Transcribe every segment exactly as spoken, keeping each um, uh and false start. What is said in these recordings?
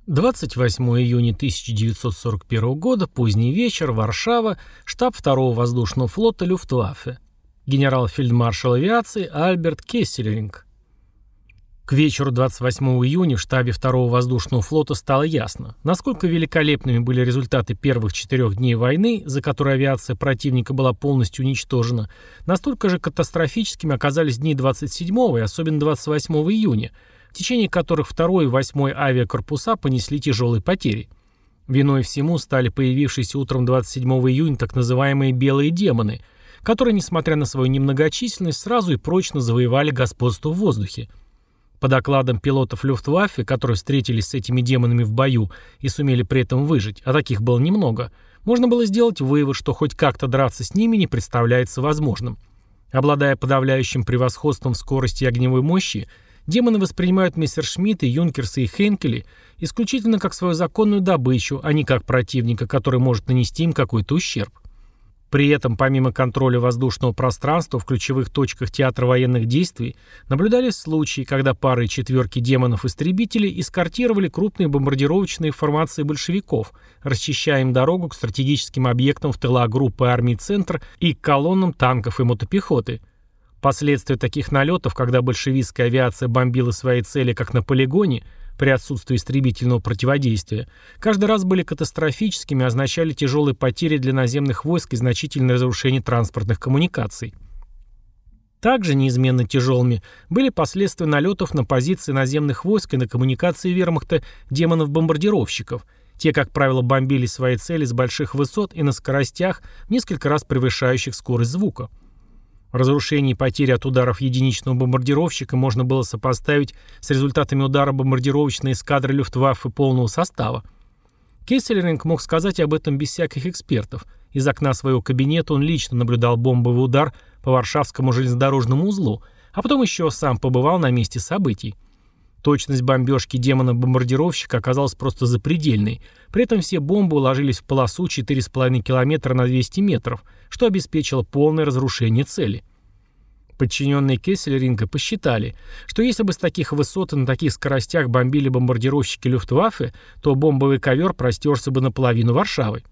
двадцать восьмого июня тысяча девятьсот сорок первого года, поздний вечер, Варшава, штаб второго воздушного флота Люфтваффе. Генерал-фельдмаршал авиации Альберт Кессельринг. К вечеру двадцать восьмого июня в штабе второго воздушного флота стало ясно, насколько великолепными были результаты первых четырех дней войны, за которые авиация противника была полностью уничтожена, настолько же катастрофическими оказались дни двадцать седьмого и особенно двадцать восьмого июня, в течение которых второй и восьмой авиакорпуса понесли тяжелые потери. Виной всему стали появившиеся утром двадцать седьмого июня так называемые «белые демоны», которые, несмотря на свою немногочисленность, сразу и прочно завоевали господство в воздухе. По докладам пилотов Люфтваффе, которые встретились с этими демонами в бою и сумели при этом выжить, а таких было немного, можно было сделать вывод, что хоть как-то драться с ними не представляется возможным. Обладая подавляющим превосходством в скорости и огневой мощи, демоны воспринимают мессершмитты, юнкерсы и хенкели исключительно как свою законную добычу, а не как противника, который может нанести им какой-то ущерб. При этом, помимо контроля воздушного пространства в ключевых точках театра военных действий, наблюдались случаи, когда пары и четверки демонов-истребителей эскортировали крупные бомбардировочные формации большевиков, расчищая им дорогу к стратегическим объектам в тылах группы армий «Центр» и к колоннам танков и мотопехоты. Последствия таких налетов, когда большевистская авиация бомбила свои цели как на полигоне, при отсутствии истребительного противодействия, каждый раз были катастрофическими и означали тяжелые потери для наземных войск и значительное разрушение транспортных коммуникаций. Также неизменно тяжелыми были последствия налетов на позиции наземных войск и на коммуникации вермахта демонов-бомбардировщиков. Те, как правило, бомбили свои цели с больших высот и на скоростях, несколько раз превышающих скорость звука. Разрушение и потери от ударов единичного бомбардировщика можно было сопоставить с результатами удара бомбардировочной эскадры Люфтваффе полного состава. Кессельринг мог сказать об этом без всяких экспертов. Из окна своего кабинета он лично наблюдал бомбовый удар по Варшавскому железнодорожному узлу, а потом еще сам побывал на месте событий. Точность бомбежки демона-бомбардировщика оказалась просто запредельной. При этом все бомбы уложились в полосу четыре с половиной километра на двести метров, что обеспечило полное разрушение цели. Подчиненные Кессельринга посчитали, что если бы с таких высот и на таких скоростях бомбили бомбардировщики Люфтваффе, то бомбовый ковер простерся бы наполовину Варшавы.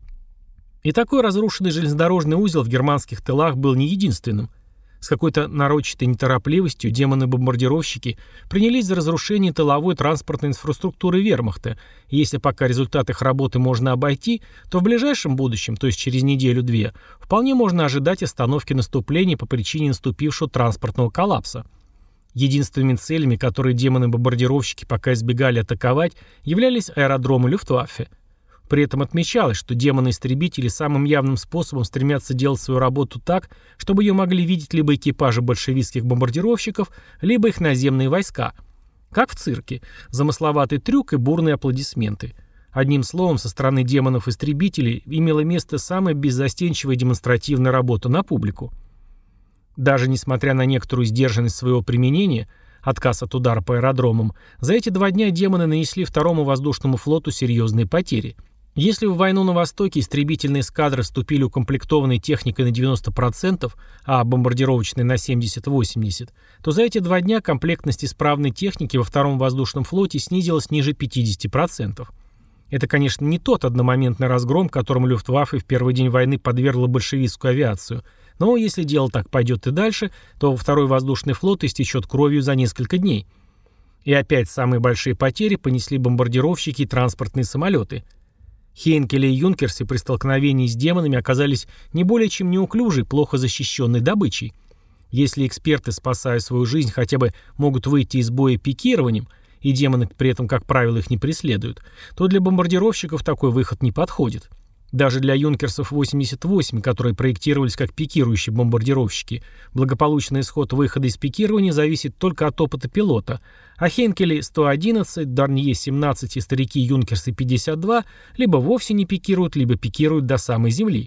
И такой разрушенный железнодорожный узел в германских тылах был не единственным. С какой-то нарочитой неторопливостью демоны-бомбардировщики принялись за разрушение тыловой транспортной инфраструктуры вермахта, и если пока результат их работы можно обойти, то в ближайшем будущем, то есть через неделю-две, вполне можно ожидать остановки наступления по причине наступившего транспортного коллапса. Единственными целями, которые демоны-бомбардировщики пока избегали атаковать, являлись аэродромы Люфтваффе. При этом отмечалось, что демоны-истребители самым явным способом стремятся делать свою работу так, чтобы ее могли видеть либо экипажи большевистских бомбардировщиков, либо их наземные войска. Как в цирке. Замысловатый трюк и бурные аплодисменты. Одним словом, со стороны демонов-истребителей имела место самая беззастенчивая демонстративная работа на публику. Даже несмотря на некоторую сдержанность своего применения, отказ от удара по аэродромам, за эти два дня демоны нанесли второму воздушному флоту серьезные потери. Если в войну на Востоке истребительные эскадры вступили укомплектованной техникой на девяносто процентов, а бомбардировочной на семьдесят-восемьдесят процентов, то за эти два дня комплектность исправной техники во втором воздушном флоте снизилась ниже пятидесяти процентов. Это, конечно, не тот одномоментный разгром, которому Люфтваффе в первый день войны подвергла большевистскую авиацию, но если дело так пойдет и дальше, то второй воздушный флот истечет кровью за несколько дней. И опять самые большие потери понесли бомбардировщики и транспортные самолеты. Хейнкели и Юнкерсы при столкновении с демонами оказались не более чем неуклюжей, плохо защищенной добычей. Если эксперты, спасая свою жизнь, хотя бы могут выйти из боя пикированием, и демоны при этом, как правило, их не преследуют, то для бомбардировщиков такой выход не подходит. Даже для юнкерсов восемьдесят восемь, которые проектировались как пикирующие бомбардировщики, благополучный исход выхода из пикирования зависит только от опыта пилота, а Хейнкели сто одиннадцать, Дарнье семнадцать и старики Юнкерсы пятьдесят два либо вовсе не пикируют, либо пикируют до самой земли.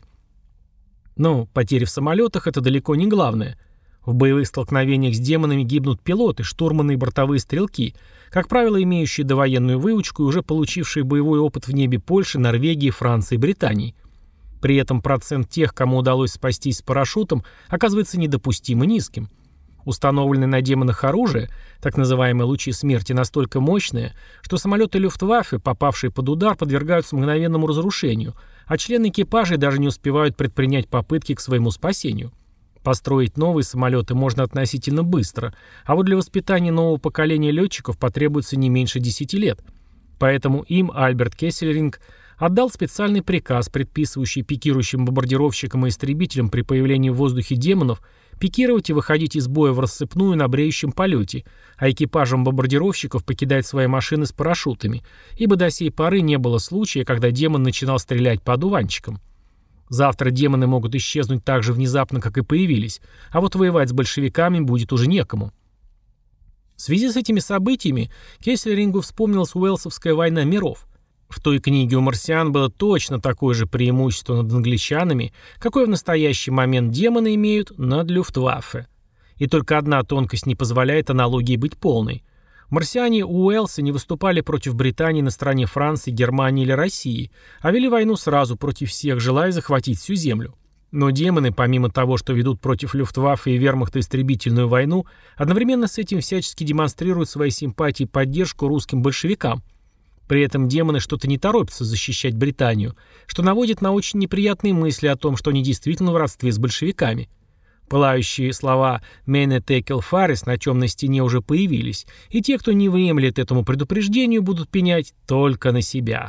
Но потери в самолетах – это далеко не главное. В боевых столкновениях с демонами гибнут пилоты, штурманы и бортовые стрелки, как правило, имеющие довоенную выучку и уже получившие боевой опыт в небе Польши, Норвегии, Франции и Британии. При этом процент тех, кому удалось спастись с парашютом, оказывается недопустимо низким. Установленное на демонах оружие, так называемые лучи смерти, настолько мощное, что самолеты Люфтваффе, попавшие под удар, подвергаются мгновенному разрушению, а члены экипажей даже не успевают предпринять попытки к своему спасению. Построить новые самолеты можно относительно быстро, а вот для воспитания нового поколения летчиков потребуется не меньше десяти лет. Поэтому им Альберт Кессельринг отдал специальный приказ, предписывающий пикирующим бомбардировщикам и истребителям при появлении в воздухе демонов пикировать и выходить из боя в рассыпную на бреющем полете, а экипажам бомбардировщиков покидать свои машины с парашютами, ибо до сей поры не было случая, когда демон начинал стрелять по одуванчикам. Завтра демоны могут исчезнуть так же внезапно, как и появились, а вот воевать с большевиками будет уже некому. В связи с этими событиями Кессельрингу вспомнилась Уэльсовская война миров. В той книге у марсиан было точно такое же преимущество над англичанами, какое в настоящий момент демоны имеют над Люфтваффе. И только одна тонкость не позволяет аналогии быть полной. Марсиане Уэльса не выступали против Британии на стороне Франции, Германии или России, а вели войну сразу против всех, желая захватить всю землю. Но демоны, помимо того, что ведут против Люфтваффе и вермахта истребительную войну, одновременно с этим всячески демонстрируют свои симпатии и поддержку русским большевикам. При этом демоны что-то не торопятся защищать Британию, что наводит на очень неприятные мысли о том, что они действительно в родстве с большевиками. Пылающие слова «Мене текел фарис» на темной стене уже появились, и те, кто не внемлет этому предупреждению, будут пенять только на себя.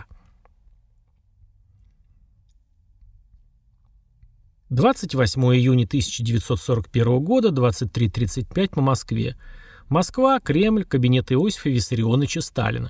двадцать восьмого июня тысяча девятьсот сорок первого года, двадцать три тридцать пять по Москве. Москва, Кремль, кабинет Иосифа Виссарионовича Сталина.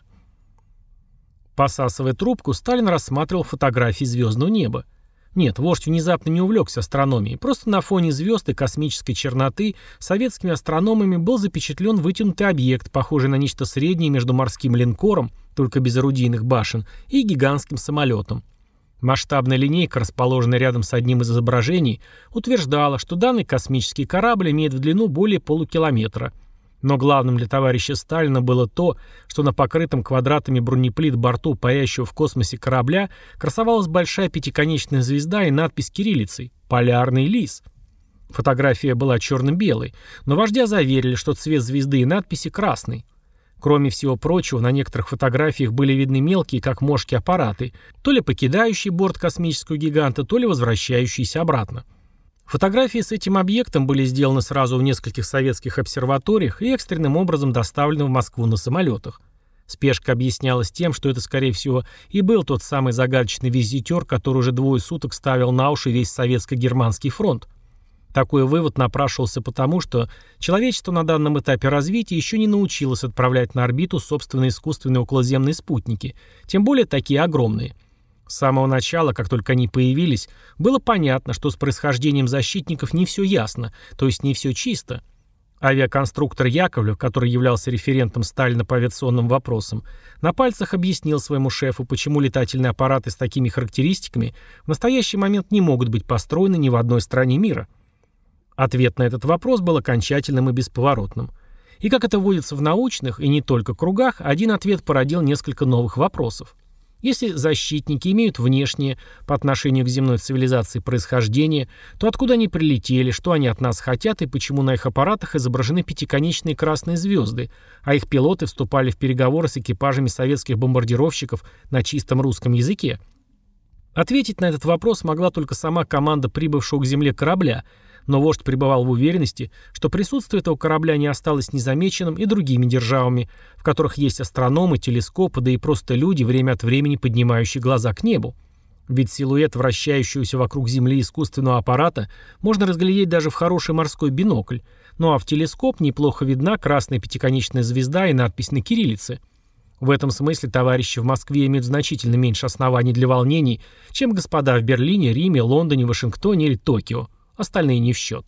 Посасывая трубку, Сталин рассматривал фотографии звездного неба. Нет, вождь внезапно не увлекся астрономией, просто на фоне звезд и космической черноты советскими астрономами был запечатлен вытянутый объект, похожий на нечто среднее между морским линкором, только без орудийных башен, и гигантским самолетом. Масштабная линейка, расположенная рядом с одним из изображений, утверждала, что данный космический корабль имеет в длину более полукилометра. Но главным для товарища Сталина было то, что на покрытом квадратами бронеплит борту парящего в космосе корабля красовалась большая пятиконечная звезда и надпись кириллицей «Полярный лис». Фотография была черно-белой, но вождя заверили, что цвет звезды и надписи красный. Кроме всего прочего, на некоторых фотографиях были видны мелкие, как мошки, аппараты, то ли покидающие борт космического гиганта, то ли возвращающиеся обратно. Фотографии с этим объектом были сделаны сразу в нескольких советских обсерваториях и экстренным образом доставлены в Москву на самолетах. Спешка объяснялась тем, что это, скорее всего, и был тот самый загадочный визитер, который уже двое суток ставил на уши весь советско-германский фронт. Такой вывод напрашивался потому, что человечество на данном этапе развития еще не научилось отправлять на орбиту собственные искусственные околоземные спутники, тем более такие огромные. С самого начала, как только они появились, было понятно, что с происхождением защитников не все ясно, то есть не все чисто. Авиаконструктор Яковлев, который являлся референтом Сталина по авиационным вопросам, на пальцах объяснил своему шефу, почему летательные аппараты с такими характеристиками в настоящий момент не могут быть построены ни в одной стране мира. Ответ на этот вопрос был окончательным и бесповоротным. И как это водится в научных, и не только кругах, один ответ породил несколько новых вопросов. Если защитники имеют внешнее, по отношению к земной цивилизации, происхождение, то откуда они прилетели, что они от нас хотят и почему на их аппаратах изображены пятиконечные красные звезды, а их пилоты вступали в переговоры с экипажами советских бомбардировщиков на чистом русском языке? Ответить на этот вопрос могла только сама команда прибывшего к земле корабля, но вождь пребывал в уверенности, что присутствие этого корабля не осталось незамеченным и другими державами, в которых есть астрономы, телескопы, да и просто люди, время от времени поднимающие глаза к небу. Ведь силуэт вращающегося вокруг Земли искусственного аппарата можно разглядеть даже в хороший морской бинокль, ну а в телескоп неплохо видна красная пятиконечная звезда и надпись на кириллице. В этом смысле товарищи в Москве имеют значительно меньше оснований для волнений, чем господа в Берлине, Риме, Лондоне, Вашингтоне или Токио. Остальные не в счет.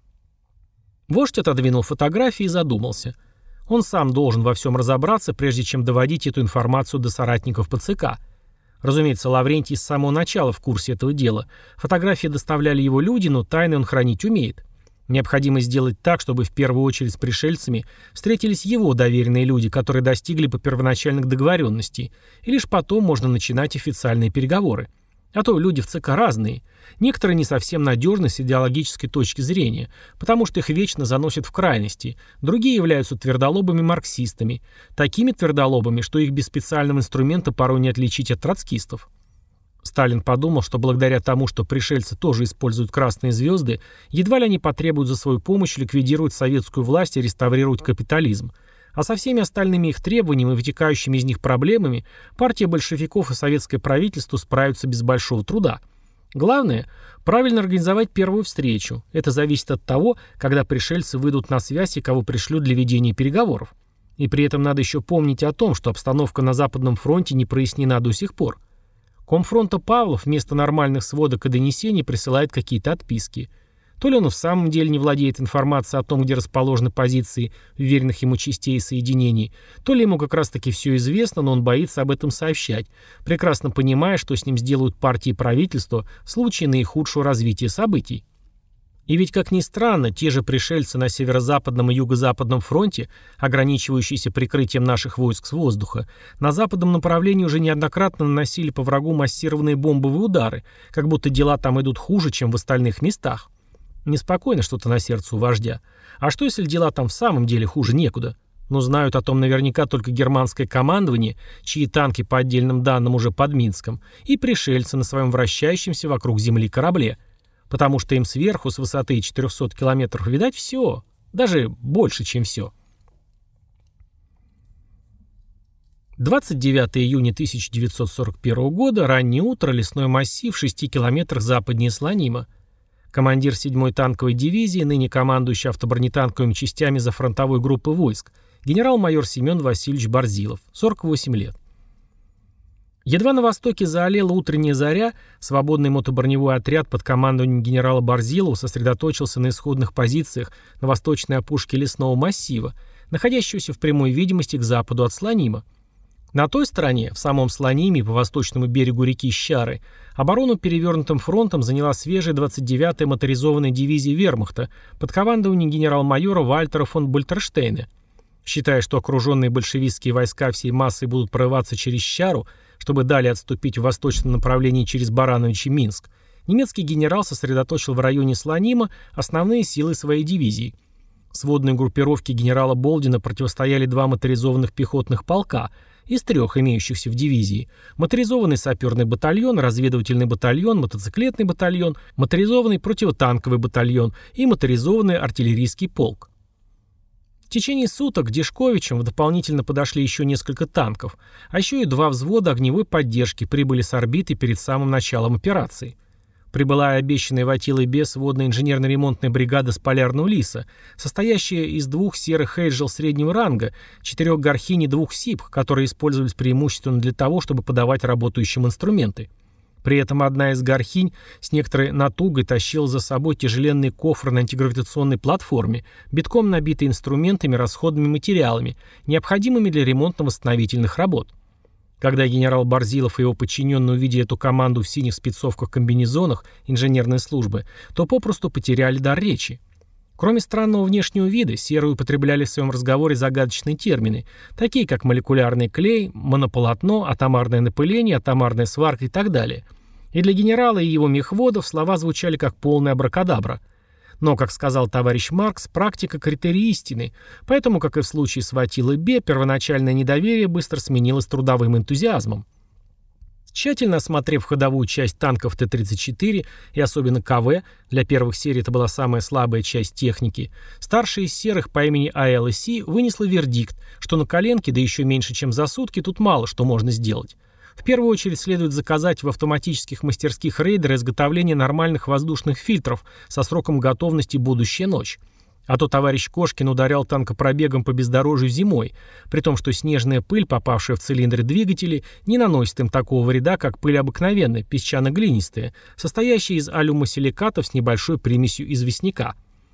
Вождь отодвинул фотографии и задумался. Он сам должен во всем разобраться, прежде чем доводить эту информацию до соратников по ЦК. Разумеется, Лаврентий с самого начала в курсе этого дела. Фотографии доставляли его люди, но тайны он хранить умеет. Необходимо сделать так, чтобы в первую очередь с пришельцами встретились его доверенные люди, которые достигли по первоначальных договоренностей, и лишь потом можно начинать официальные переговоры. А то люди в ЦК разные. Некоторые не совсем надежны с идеологической точки зрения, потому что их вечно заносят в крайности. Другие являются твердолобыми марксистами. Такими твердолобыми, что их без специального инструмента порой не отличить от троцкистов. Сталин подумал, что благодаря тому, что пришельцы тоже используют красные звезды, едва ли они потребуют за свою помощь ликвидировать советскую власть и реставрировать капитализм. А со всеми остальными их требованиями и вытекающими из них проблемами партия большевиков и советское правительство справятся без большого труда. Главное – правильно организовать первую встречу. Это зависит от того, когда пришельцы выйдут на связь и кого пришлют для ведения переговоров. И при этом надо еще помнить о том, что обстановка на Западном фронте не прояснена до сих пор. Комфронта Павлов вместо нормальных сводок и донесений присылает какие-то отписки. То ли он в самом деле не владеет информацией о том, где расположены позиции вверенных ему частей и соединений, то ли ему как раз-таки все известно, но он боится об этом сообщать, прекрасно понимая, что с ним сделают партии и правительство в случае наихудшего развития событий. И ведь, как ни странно, те же пришельцы на северо-западном и юго-западном фронте, ограничивающиеся прикрытием наших войск с воздуха, на западном направлении уже неоднократно наносили по врагу массированные бомбовые удары, как будто дела там идут хуже, чем в остальных местах. Неспокойно что-то на сердце у вождя. А что, если дела там в самом деле хуже некуда? Но знают о том наверняка только германское командование, чьи танки по отдельным данным уже под Минском, и пришельцы на своем вращающемся вокруг земли корабле. Потому что им сверху, с высоты четырехсот километров, видать все. Даже больше, чем все. двадцать девятого июня тысяча девятьсот сорок первого года, раннее утро, лесной массив в шести километрах западнее Слонима. Командир седьмой танковой дивизии, ныне командующий автобронетанковыми частями зафронтовой группы войск, генерал-майор Семен Васильевич Борзилов, сорок восемь лет. Едва на востоке заолела утренняя заря, свободный мотоброневой отряд под командованием генерала Борзилова сосредоточился на исходных позициях на восточной опушке лесного массива, находящегося в прямой видимости к западу от Слонима. На той стороне, в самом Слониме, по восточному берегу реки Щары, оборону перевернутым фронтом заняла свежая двадцать девятая моторизованная дивизия вермахта под командованием генерал-майора Вальтера фон Бультерштейна. Считая, что окруженные большевистские войска всей массой будут прорываться через Щару, чтобы далее отступить в восточном направлении через Баранович и Минск, немецкий генерал сосредоточил в районе Слонима основные силы своей дивизии. Сводной группировке генерала Болдина противостояли два моторизованных пехотных полка из трех имеющихся в дивизии: моторизованный саперный батальон, разведывательный батальон, мотоциклетный батальон, моторизованный противотанковый батальон и моторизованный артиллерийский полк. В течение суток к Дешковичам дополнительно подошли еще несколько танков, а еще и два взвода огневой поддержки прибыли с орбиты перед самым началом операции. Прибыла и обещанная Ватилой Бес водная инженерно-ремонтная бригада с Полярного Лиса, состоящая из двух серых Эйджел среднего ранга, четырех Гархинь и двух Сипх, которые использовались преимущественно для того, чтобы подавать работающим инструменты. При этом одна из Гархинь с некоторой натугой тащила за собой тяжеленный кофр на антигравитационной платформе, битком набитый инструментами и расходными материалами, необходимыми для ремонтно-восстановительных работ. Когда генерал Борзилов и его подчиненные увидели эту команду в синих спецовках-комбинезонах инженерной службы, то попросту потеряли дар речи. Кроме странного внешнего вида, серые употребляли в своем разговоре загадочные термины, такие как молекулярный клей, монополотно, атомарное напыление, атомарная сварка и так далее. И для генерала и его мехводов слова звучали как полная абракадабра. Но, как сказал товарищ Маркс, практика – критерий истины, поэтому, как и в случае с Ватилой Бе, первоначальное недоверие быстро сменилось трудовым энтузиазмом. Тщательно осмотрев ходовую часть танков Т тридцать четыре и особенно КВ, для первых серий это была самая слабая часть техники, старший из серых по имени А Л Си вынесла вердикт, что на коленке, да еще меньше, чем за сутки, тут мало что можно сделать. В первую очередь следует заказать в автоматических мастерских рейдера изготовление нормальных воздушных фильтров со сроком готовности «будущая ночь». А то товарищ Кошкин ударял танкопробегом по бездорожью зимой, при том, что снежная пыль, попавшая в цилиндры двигателей, не наносит им такого вреда, как пыль обыкновенная, песчано-глинистая, состоящая из алюмосиликатов с небольшой примесью известняка.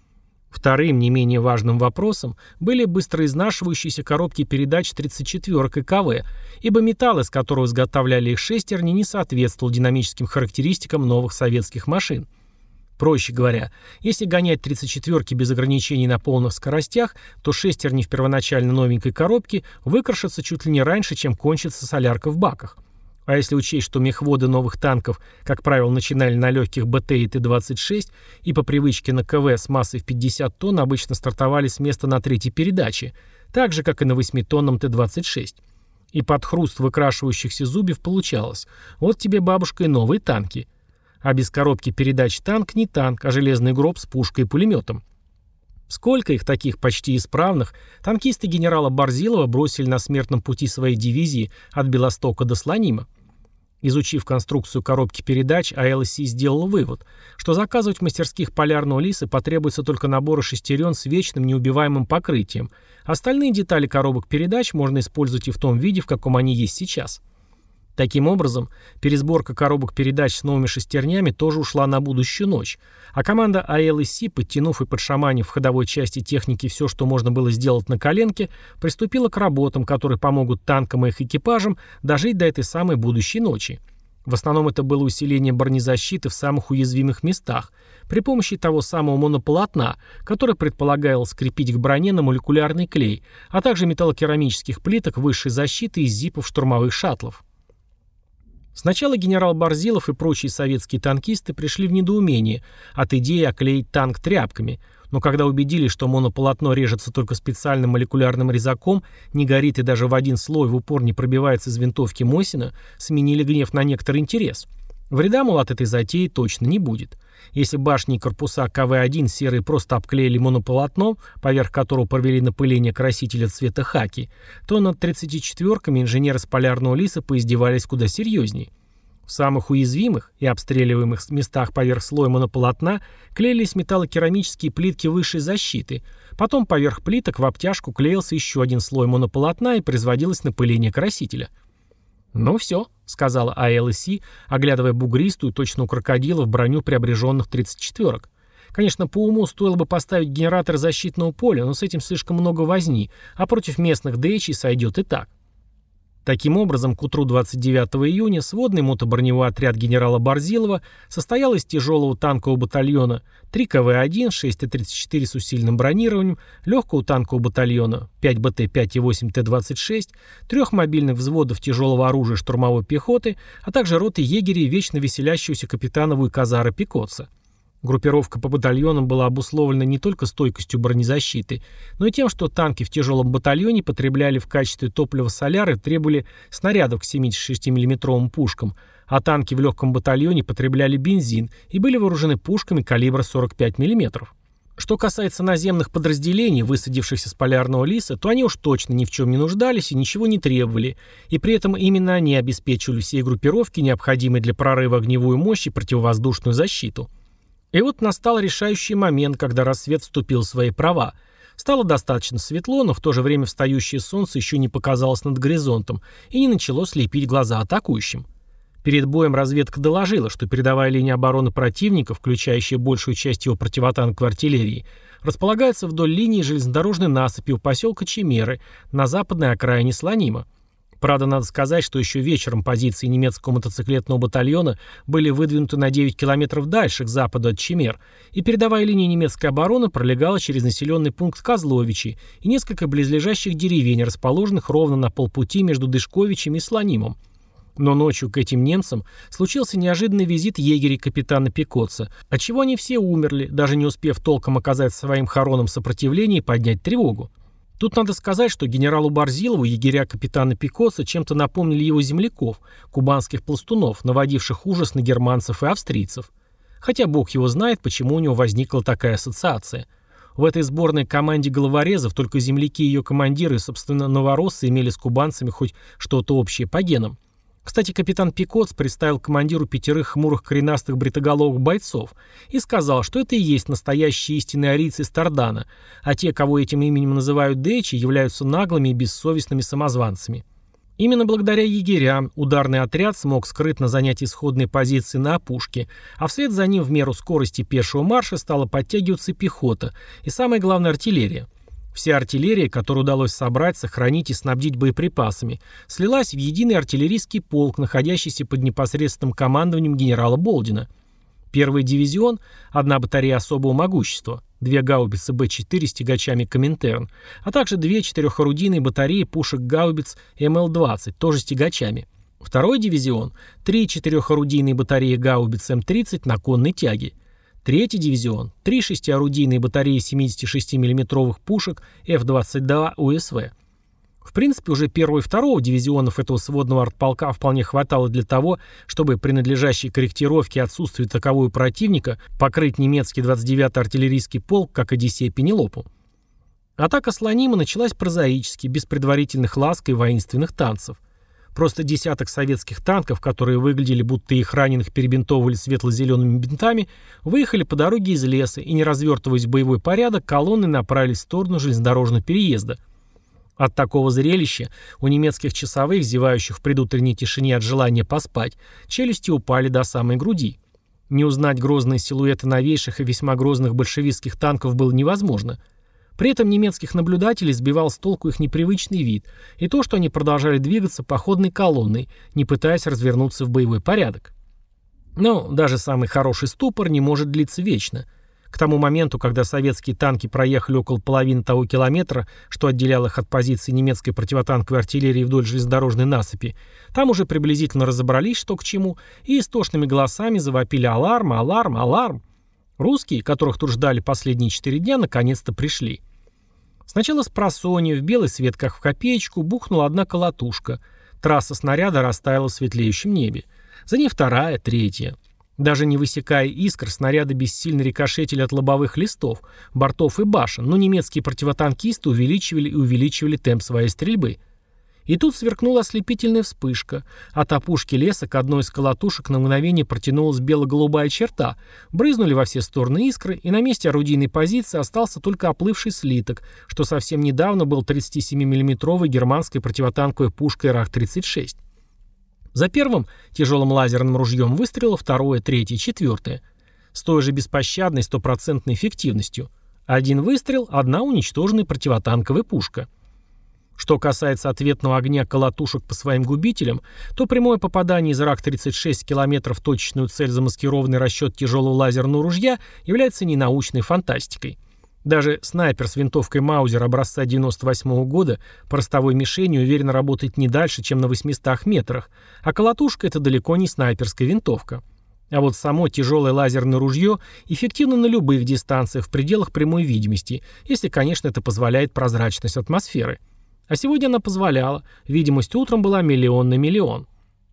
Вторым, не менее важным вопросом были быстроизнашивающиеся коробки передач тридцать четверок и КВ, ибо металл, из которого изготовляли их шестерни, не соответствовал динамическим характеристикам новых советских машин. Проще говоря, если гонять тридцать четверки без ограничений на полных скоростях, то шестерни в первоначально новенькой коробке выкрашатся чуть ли не раньше, чем кончится солярка в баках. А если учесть, что мехводы новых танков, как правило, начинали на легких БТ и Т двадцать шесть и по привычке на КВ с массой в пятьдесят тонн обычно стартовали с места на третьей передаче, так же, как и на восьмитонном Т двадцать шесть. И под хруст выкрашивающихся зубьев получалось: вот тебе, бабушка, и новые танки. А без коробки передач танк не танк, а железный гроб с пушкой и пулеметом. Сколько их таких почти исправных танкисты генерала Борзилова бросили на смертном пути своей дивизии от Белостока до Слонима. Изучив конструкцию коробки передач, эй эл эс си сделал вывод, что заказывать в мастерских Полярного Лиса потребуется только набора шестерен с вечным неубиваемым покрытием. Остальные детали коробок передач можно использовать и в том виде, в каком они есть сейчас. Таким образом, пересборка коробок передач с новыми шестернями тоже ушла на будущую ночь, а команда эй эл эс си, подтянув и подшаманив в ходовой части техники все, что можно было сделать на коленке, приступила к работам, которые помогут танкам и их экипажам дожить до этой самой будущей ночи. В основном это было усиление бронезащиты в самых уязвимых местах при помощи того самого монополотна, которое предполагалось скрепить к броне на молекулярный клей, а также металлокерамических плиток высшей защиты из зипов штурмовых шаттлов. Сначала генерал Борзилов и прочие советские танкисты пришли в недоумение от идеи оклеить танк тряпками, но когда убедились, что монополотно режется только специальным молекулярным резаком, не горит и даже в один слой в упор не пробивается из винтовки Мосина, сменили гнев на некоторый интерес. Вреда, мол, от этой затеи точно не будет. Если башни и корпуса ка вэ один серые просто обклеили монополотном, поверх которого провели напыление красителя цвета хаки, то над тридцатью четвёрками инженеры с Полярного Лиса поиздевались куда серьезнее. В самых уязвимых и обстреливаемых местах поверх слоя монополотна клеились металлокерамические плитки высшей защиты, потом поверх плиток в обтяжку клеился еще один слой монополотна и производилось напыление красителя. «Ну все», — сказала эй эл эс си, оглядывая бугристую, точно у крокодилов, броню приобреженных тридцать четвёрок. Конечно, по уму стоило бы поставить генератор защитного поля, но с этим слишком много возни, а против местных дэчей сойдет и так. Таким образом, к утру двадцать девятого июня сводный мотоброневой отряд генерала Борзилова состоял из тяжелого танкового батальона три ка вэ один, шесть Т тридцать четыре с усиленным бронированием, легкого танкового батальона пять Бэ Тэ пять и восемь Т двадцать шесть, трех мобильных взводов тяжелого оружия штурмовой пехоты, а также роты егерей вечно веселящегося капитана Вуйказара Пикотца. Группировка по батальонам была обусловлена не только стойкостью бронезащиты, но и тем, что танки в тяжелом батальоне потребляли в качестве топлива соляр и требовали снарядов к семидесяти шести миллиметровым пушкам, а танки в легком батальоне потребляли бензин и были вооружены пушками калибра сорок пять миллиметров. Что касается наземных подразделений, высадившихся с Полярного Лиса, то они уж точно ни в чем не нуждались и ничего не требовали, и при этом именно они обеспечивали всей группировке необходимой для прорыва огневую мощь и противовоздушную защиту. И вот настал решающий момент, когда рассвет вступил в свои права. Стало достаточно светло, но в то же время встающее солнце еще не показалось над горизонтом и не начало слепить глаза атакующим. Перед боем разведка доложила, что передовая линия обороны противника, включающая большую часть его противотанковой артиллерии, располагается вдоль линии железнодорожной насыпи у поселка Чемеры на западной окраине Слонима. Правда, надо сказать, что еще вечером позиции немецкого мотоциклетного батальона были выдвинуты на девять километров дальше, к западу от Чемер, и передовая линия немецкой обороны пролегала через населенный пункт Козловичи и несколько близлежащих деревень, расположенных ровно на полпути между Дышковичем и Слонимом. Но ночью к этим немцам случился неожиданный визит егерей капитана Пикотца, отчего они все умерли, даже не успев толком оказать своим хоронам сопротивление и поднять тревогу. Тут надо сказать, что генералу Борзилову егеря капитана Пикотца чем-то напомнили его земляков, кубанских пластунов, наводивших ужас на германцев и австрийцев. Хотя бог его знает, почему у него возникла такая ассоциация. В этой сборной команде головорезов только земляки и ее командиры, собственно, новороссы, имели с кубанцами хоть что-то общее по генам. Кстати, капитан Пикотц представил командиру пятерых хмурых коренастых бритоголовых бойцов и сказал, что это и есть настоящие истинные арийцы Стардана, а те, кого этим именем называют дэчи, являются наглыми и бессовестными самозванцами. Именно благодаря егерям ударный отряд смог скрытно занять исходные позиции на опушке, а вслед за ним в меру скорости пешего марша стала подтягиваться пехота и, самое главное, артиллерия. Вся артиллерия, которую удалось собрать, сохранить и снабдить боеприпасами, слилась в единый артиллерийский полк, находящийся под непосредственным командованием генерала Болдина. Первый дивизион, одна батарея особого могущества, две гаубицы Бэ четыре с тягачами Коминтерн, а также две четырехорудийные батареи пушек гаубиц Эм Эл двадцать, тоже с тягачами. Второй дивизион – три четырехорудийные батареи гаубиц М тридцать на конной тяге. Третий дивизион – три шестиорудийные батареи семьдесят шесть миллиметровых пушек Ф двадцать два У С В. В принципе, уже первого и второго дивизионов этого сводного артполка вполне хватало для того, чтобы при надлежащей корректировке и отсутствии такового противника покрыть немецкий двадцать девятый артиллерийский полк, как Одиссея Пенелопу. Атака Слонима началась прозаически, без предварительных ласк и воинственных танцев. Просто десяток советских танков, которые выглядели, будто их раненых перебинтовывали светло-зелеными бинтами, выехали по дороге из леса и, не развертываясь в боевой порядок, колонны направились в сторону железнодорожного переезда. От такого зрелища у немецких часовых, зевающих в предутренней тишине от желания поспать, челюсти упали до самой груди. Не узнать грозные силуэты новейших и весьма грозных большевистских танков было невозможно. При этом немецких наблюдателей сбивал с толку их непривычный вид и то, что они продолжали двигаться походной колонной, не пытаясь развернуться в боевой порядок. Но даже самый хороший ступор не может длиться вечно. К тому моменту, когда советские танки проехали около половины того километра, что отделял их от позиции немецкой противотанковой артиллерии вдоль железнодорожной насыпи, там уже приблизительно разобрались, что к чему, и истошными голосами завопили «Аларм! Аларм! Аларм!». Русские, которых тут ждали последние четыре дня, наконец-то пришли. Сначала с просонья, в белый свет как в копеечку, бухнула одна колотушка. Трасса снаряда растаяла в светлеющем небе. За ней вторая, третья. Даже не высекая искр, снаряды бессильно рикошетили от лобовых листов, бортов и башен, но немецкие противотанкисты увеличивали и увеличивали темп своей стрельбы. И тут сверкнула ослепительная вспышка. От опушки леса к одной из колотушек на мгновение протянулась бело-голубая черта, брызнули во все стороны искры, и на месте орудийной позиции остался только оплывший слиток, что совсем недавно был тридцатисемимиллиметровой германской противотанковой пушкой Рах тридцать шесть. За первым тяжелым лазерным ружьем выстрелило второе, третье, четвертое. С той же беспощадной стопроцентной эффективностью. Один выстрел, одна уничтоженная противотанковая пушка. Что касается ответного огня колотушек по своим губителям, то прямое попадание из Рах тридцать шесть километров в точечную цель, замаскированный расчет тяжелого лазерного ружья, является ненаучной фантастикой. Даже снайпер с винтовкой Маузер образца девяносто восьмого года по ростовой мишени уверенно работает не дальше, чем на восьмистах метрах, а колотушка — это далеко не снайперская винтовка. А вот само тяжелое лазерное ружье эффективно на любых дистанциях в пределах прямой видимости, если, конечно, это позволяет прозрачность атмосферы. А сегодня она позволяла, видимость утром была миллион на миллион.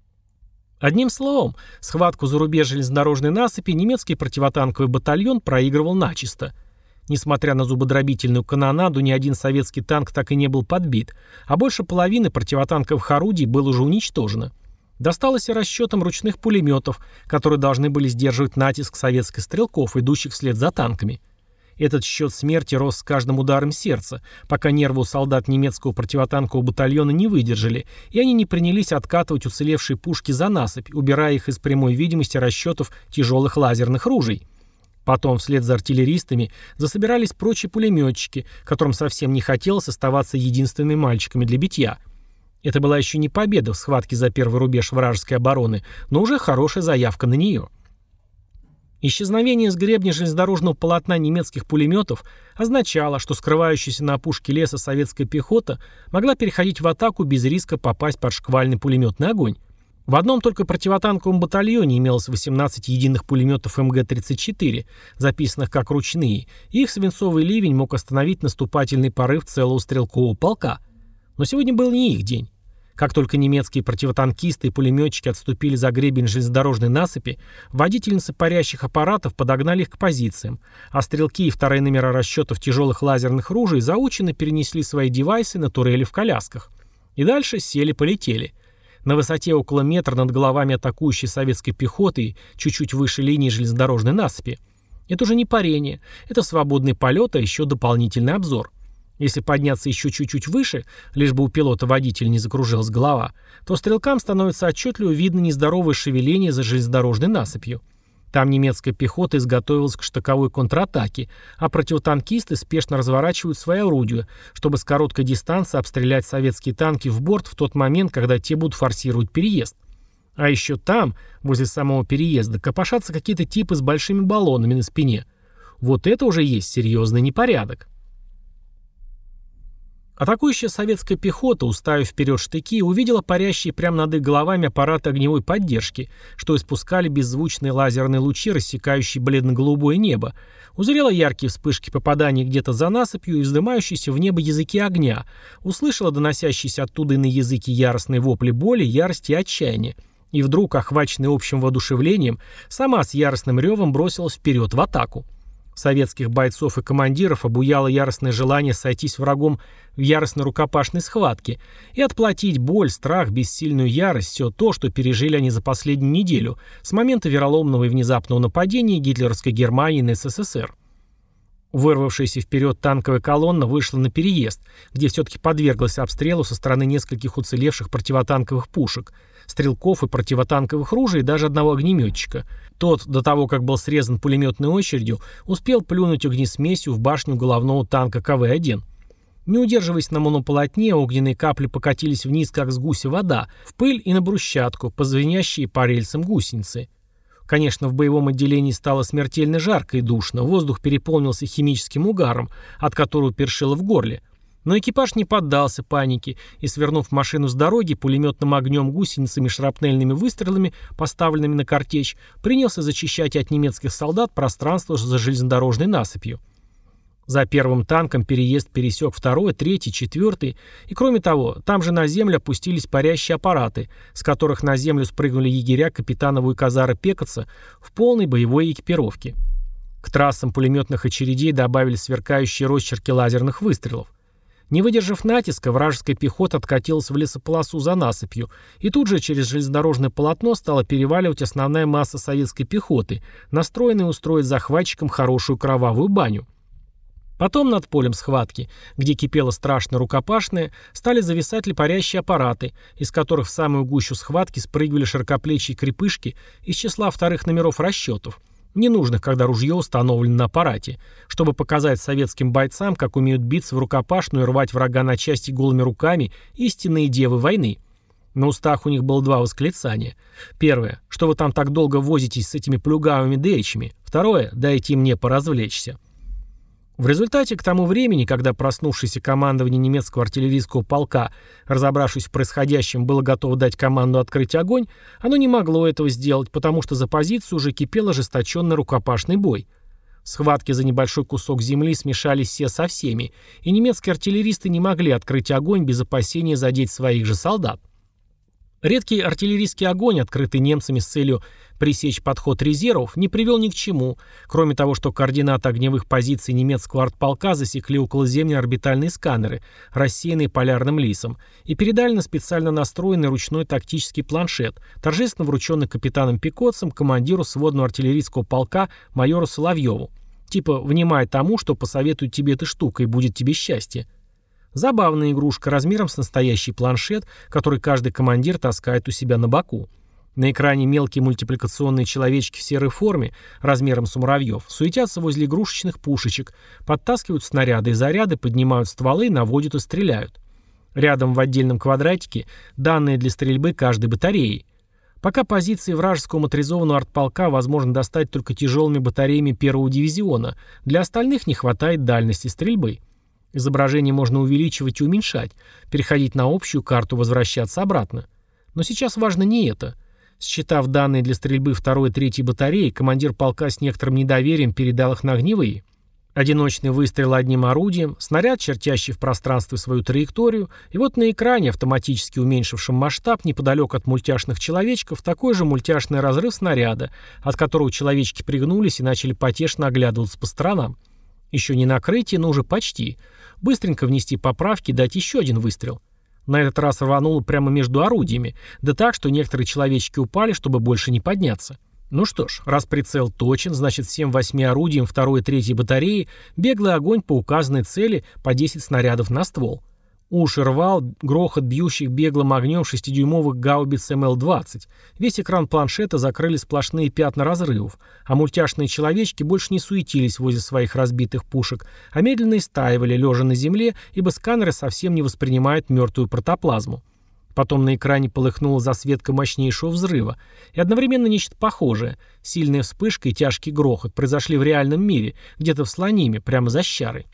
Одним словом, схватку за рубеж железнодорожной насыпи немецкий противотанковый батальон проигрывал начисто. Несмотря на зубодробительную канонаду, ни один советский танк так и не был подбит, а больше половины противотанковых орудий было уже уничтожено. Досталось и расчетам ручных пулеметов, которые должны были сдерживать натиск советских стрелков, идущих вслед за танками. Этот счет смерти рос с каждым ударом сердца, пока нервы у солдат немецкого противотанкового батальона не выдержали, и они не принялись откатывать уцелевшие пушки за насыпь, убирая их из прямой видимости расчетов тяжелых лазерных ружей. Потом, вслед за артиллеристами, засобирались прочие пулеметчики, которым совсем не хотелось оставаться единственными мальчиками для битья. Это была еще не победа в схватке за первый рубеж вражеской обороны, но уже хорошая заявка на нее. Исчезновение с гребня железнодорожного полотна немецких пулеметов означало, что скрывающаяся на опушке леса советская пехота могла переходить в атаку без риска попасть под шквальный пулеметный огонь. В одном только противотанковом батальоне имелось восемнадцать единых пулеметов Эм Гэ тридцать четыре, записанных как ручные, и их свинцовый ливень мог остановить наступательный порыв целого стрелкового полка. Но сегодня был не их день. Как только немецкие противотанкисты и пулеметчики отступили за гребень железнодорожной насыпи, водительницы парящих аппаратов подогнали их к позициям, а стрелки и вторые номера расчетов тяжелых лазерных ружей заученно перенесли свои девайсы на турели в колясках. И дальше сели-полетели. На высоте около метра над головами атакующей советской пехоты, чуть-чуть выше линии железнодорожной насыпи. Это уже не парение, это свободный полет, а еще дополнительный обзор. Если подняться еще чуть-чуть выше, лишь бы у пилота-водителя не закружилась голова, то стрелкам становится отчетливо видно нездоровое шевеление за железнодорожной насыпью. Там немецкая пехота изготовилась к штыковой контратаке, а противотанкисты спешно разворачивают свои орудия, чтобы с короткой дистанции обстрелять советские танки в борт в тот момент, когда те будут форсировать переезд. А еще там, возле самого переезда, копошатся какие-то типы с большими баллонами на спине. Вот это уже есть серьезный непорядок. Атакующая советская пехота, уставив вперед штыки, увидела парящие прямо над их головами аппараты огневой поддержки, что испускали беззвучные лазерные лучи, рассекающие бледно-голубое небо, узрела яркие вспышки попаданий где-то за насыпью и вздымающиеся в небо языки огня, услышала доносящиеся оттуда и на языки яростные вопли боли, ярости и отчаяния, и вдруг, охваченная общим воодушевлением, сама с яростным ревом бросилась вперед в атаку. Советских бойцов и командиров обуяло яростное желание сойтись с врагом в яростной рукопашной схватке и отплатить боль, страх, бессильную ярость, все то, что пережили они за последнюю неделю, с момента вероломного и внезапного нападения гитлеровской Германии на СССР. Вырвавшаяся вперед танковая колонна вышла на переезд, где все-таки подверглась обстрелу со стороны нескольких уцелевших противотанковых пушек, стрелков и противотанковых ружей и даже одного огнеметчика. Тот, до того, как был срезан пулеметной очередью, успел плюнуть огнесмесью в башню головного танка ка вэ один. Не удерживаясь на монополотне, огненные капли покатились вниз, как с гуся вода, в пыль и на брусчатку, позвенящие по рельсам гусеницы. Конечно, в боевом отделении стало смертельно жарко и душно, воздух переполнился химическим угаром, от которого першило в горле. Но экипаж не поддался панике и, свернув машину с дороги, пулеметным огнем, гусеницами и шрапнельными выстрелами, поставленными на картечь, принялся зачищать от немецких солдат пространство за железнодорожной насыпью. За первым танком переезд пересек второй, третий, четвертый, и кроме того, там же на землю опустились парящие аппараты, с которых на землю спрыгнули егеря капитана Вуйказара Пекаца в полной боевой экипировке. К трассам пулеметных очередей добавили сверкающие росчерки лазерных выстрелов. Не выдержав натиска, вражеская пехота откатилась в лесополосу за насыпью, и тут же через железнодорожное полотно стала переваливать основная масса советской пехоты, настроенная устроить захватчикам хорошую кровавую баню. Потом над полем схватки, где кипела страшно рукопашная, стали зависать парящие аппараты, из которых в самую гущу схватки спрыгивали широкоплечие крепышки из числа вторых номеров расчетов, ненужных, когда ружье установлено на аппарате, чтобы показать советским бойцам, как умеют биться в рукопашную и рвать врага на части голыми руками истинные девы войны. На устах у них было два восклицания. Первое: что вы там так долго возитесь с этими плюгавыми дэичами? Второе: дайте мне поразвлечься. В результате, к тому времени, когда проснувшееся командование немецкого артиллерийского полка, разобравшись в происходящем, было готово дать команду открыть огонь, оно не могло этого сделать, потому что за позицию уже кипел ожесточенный рукопашный бой. В схватке за небольшой кусок земли смешались все со всеми, и немецкие артиллеристы не могли открыть огонь без опасения задеть своих же солдат. Редкий артиллерийский огонь, открытый немцами с целью пресечь подход резервов, не привел ни к чему, кроме того, что координаты огневых позиций немецкого артполка засекли околоземные орбитальные сканеры, рассеянные полярным лисом, и передали на специально настроенный ручной тактический планшет, торжественно врученный капитаном Пекотцем командиру сводного артиллерийского полка майору Соловьеву. Типа «внимай тому, что посоветует тебе эта штука, и будет тебе счастье». Забавная игрушка размером с настоящий планшет, который каждый командир таскает у себя на боку. На экране мелкие мультипликационные человечки в серой форме, размером с муравьев, суетятся возле игрушечных пушечек, подтаскивают снаряды и заряды, поднимают стволы, наводят и стреляют. Рядом в отдельном квадратике данные для стрельбы каждой батареи. Пока позиции вражеского моторизованного артполка возможно достать только тяжелыми батареями первого дивизиона, для остальных не хватает дальности стрельбы. Изображение можно увеличивать и уменьшать, переходить на общую карту, возвращаться обратно. Но сейчас важно не это. Считав данные для стрельбы второй и третьей батареи, командир полка с некоторым недоверием передал их на огневые. Одиночный выстрел одним орудием, снаряд, чертящий в пространстве свою траекторию, и вот на экране, автоматически уменьшившем масштаб, неподалеку от мультяшных человечков, такой же мультяшный разрыв снаряда, от которого человечки пригнулись и начали потешно оглядываться по сторонам. Еще не накрытие, но уже почти. Быстренько внести поправки и дать еще один выстрел. На этот раз рвануло прямо между орудиями, да так, что некоторые человечки упали, чтобы больше не подняться. Ну что ж, раз прицел точен, значит всем восьми орудиям второй и третьей батареи беглый огонь по указанной цели по десять снарядов на ствол. Уши рвал грохот бьющих беглым огнем шестидюймовых гаубиц эм эл двадцать. Весь экран планшета закрыли сплошные пятна разрывов, а мультяшные человечки больше не суетились возле своих разбитых пушек, а медленно истаивали, лежа на земле, ибо сканеры совсем не воспринимают мертвую протоплазму. Потом на экране полыхнула засветка мощнейшего взрыва, и одновременно нечто похожее. Сильная вспышка и тяжкий грохот произошли в реальном мире, где-то в Слониме, прямо за Щарой.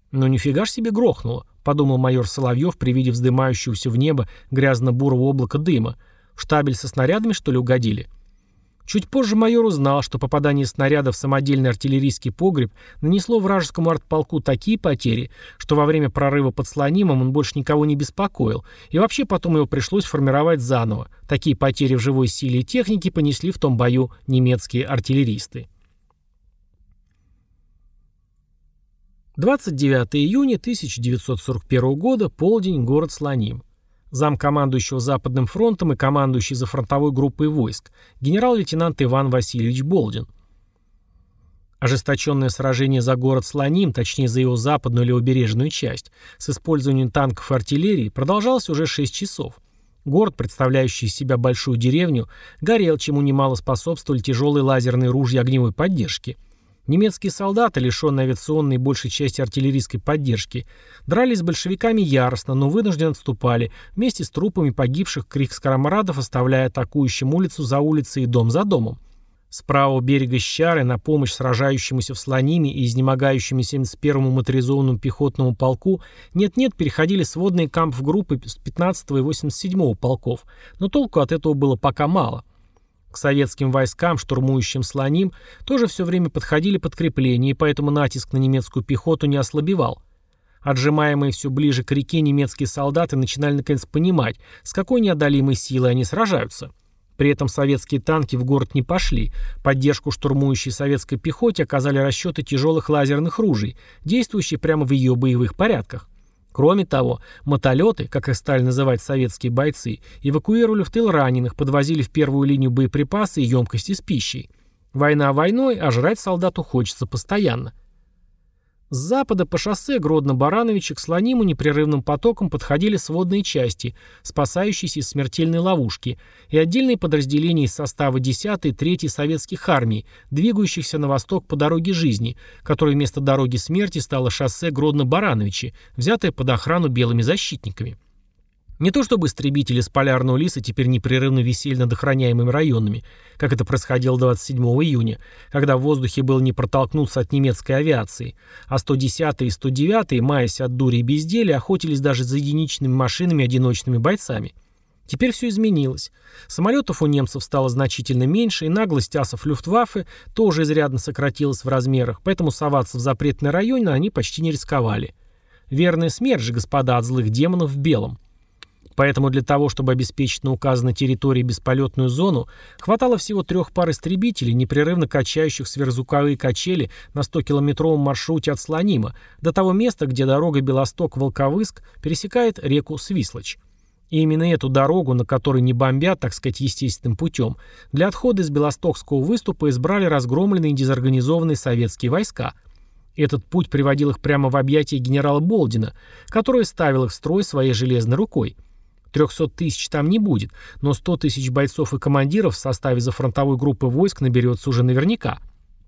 «Ну нифига ж себе грохнуло», — подумал майор Соловьев при виде вздымающегося в небо грязно-бурого облака дыма. «В штабель со снарядами, что ли, угодили?» Чуть позже майор узнал, что попадание снаряда в самодельный артиллерийский погреб нанесло вражескому артполку такие потери, что во время прорыва под Слонимом он больше никого не беспокоил, и вообще потом его пришлось формировать заново. Такие потери в живой силе и технике понесли в том бою немецкие артиллеристы. двадцать девятого июня тысяча девятьсот сорок первого года, полдень, город Слоним. Замкомандующего Западным фронтом и командующий зафронтовой группой войск, генерал-лейтенант Иван Васильевич Болдин. Ожесточенное сражение за город Слоним, точнее за его западную левобережную часть, с использованием танков и артиллерии, продолжалось уже шесть часов. Город, представляющий из себя большую деревню, горел, чему немало способствовали тяжелые лазерные ружья огневой поддержки. Немецкие солдаты, лишенные авиационной и большей части артиллерийской поддержки, дрались с большевиками яростно, но вынужденно отступали, вместе с трупами погибших крикскомрадов, оставляя атакующим улицу за улицей и дом за домом. С правого берега Щары на помощь сражающемуся в Слониме и изнемогающему семьдесят первому моторизованному пехотному полку нет-нет переходили сводные кампфгруппы с пятнадцатого и восемьдесят седьмого полков, но толку от этого было пока мало. К советским войскам, штурмующим Слоним, тоже все время подходили подкрепления, и поэтому натиск на немецкую пехоту не ослабевал. Отжимаемые все ближе к реке немецкие солдаты начинали наконец понимать, с какой неодолимой силой они сражаются. При этом советские танки в город не пошли. Поддержку штурмующей советской пехоте оказали расчеты тяжелых лазерных ружей, действующие прямо в ее боевых порядках. Кроме того, мотолеты, как их стали называть советские бойцы, эвакуировали в тыл раненых, подвозили в первую линию боеприпасы и емкости с пищей. Война войной, а жрать солдату хочется постоянно. С запада по шоссе Гродно-Барановича к Слониму непрерывным потоком подходили сводные части, спасающиеся из смертельной ловушки, и отдельные подразделения из состава десятой и третьей советских армий, двигающихся на восток по дороге жизни, которой вместо дороги смерти стало шоссе Гродно-Барановичи, взятое под охрану белыми защитниками. Не то чтобы истребители с Полярного Лиса теперь непрерывно висели над охраняемыми районами, как это происходило двадцать седьмого июня, когда в воздухе было не протолкнуться от немецкой авиации, а сто десятая и сто девятая, маясь от дури и безделия, охотились даже за единичными машинами и одиночными бойцами. Теперь все изменилось. Самолетов у немцев стало значительно меньше, и наглость асов Люфтваффе тоже изрядно сократилась в размерах, поэтому соваться в запретный район они почти не рисковали. Верная смерть же, господа, от злых демонов в белом. Поэтому для того, чтобы обеспечить на указанной территории бесполетную зону, хватало всего трех пар истребителей, непрерывно качающих сверхзвуковые качели на стокилометровом маршруте от Слонима до того места, где дорога Белосток-Волковыск пересекает реку Свислочь. И именно эту дорогу, на которой не бомбят, так сказать, естественным путем, для отхода из Белостокского выступа избрали разгромленные и дезорганизованные советские войска. Этот путь приводил их прямо в объятия генерала Болдина, который ставил их в строй своей железной рукой. трехсот тысяч там не будет, но сто тысяч бойцов и командиров в составе зафронтовой группы войск наберется уже наверняка.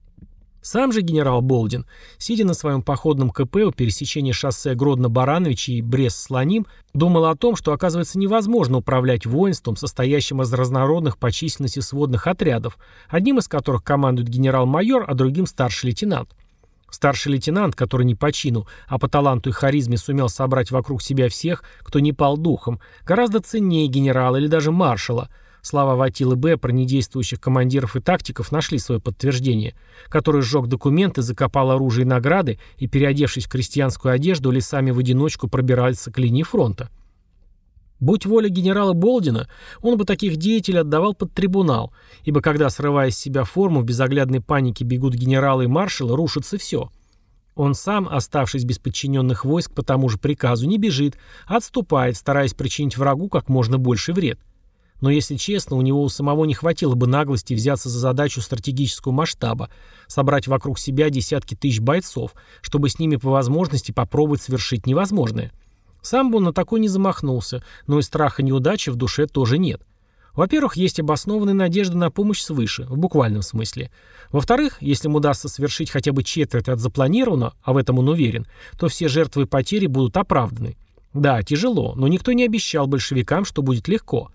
Сам же генерал Болдин, сидя на своем походном КП у пересечения шоссе Гродно-Барановичи и Брест-Слоним, думал о том, что, оказывается, невозможно управлять воинством, состоящим из разнородных по численности сводных отрядов, одним из которых командует генерал-майор, а другим старший лейтенант. Старший лейтенант, который не по чину, а по таланту и харизме сумел собрать вокруг себя всех, кто не пал духом, гораздо ценнее генерала или даже маршала. Слова Ватилы Б. про недействующих командиров и тактиков нашли свое подтверждение, который сжег документы, закопал оружие и награды и, переодевшись в крестьянскую одежду, лесами в одиночку пробирался к линии фронта. Будь воля генерала Болдина, он бы таких деятелей отдавал под трибунал, ибо когда, срывая с себя форму, в безоглядной панике бегут генералы и маршалы, рушится все. Он сам, оставшись без подчиненных войск по тому же приказу, не бежит, а отступает, стараясь причинить врагу как можно больше вред. Но, если честно, у него у самого не хватило бы наглости взяться за задачу стратегического масштаба, собрать вокруг себя десятки тысяч бойцов, чтобы с ними по возможности попробовать совершить невозможное. Сам бы он на такой не замахнулся, но и страха неудачи в душе тоже нет. Во-первых, есть обоснованная надежда на помощь свыше, в буквальном смысле. Во-вторых, если ему удастся совершить хотя бы четверть от запланированного, а в этом он уверен, то все жертвы и потери будут оправданы. Да, тяжело, но никто не обещал большевикам, что будет легко.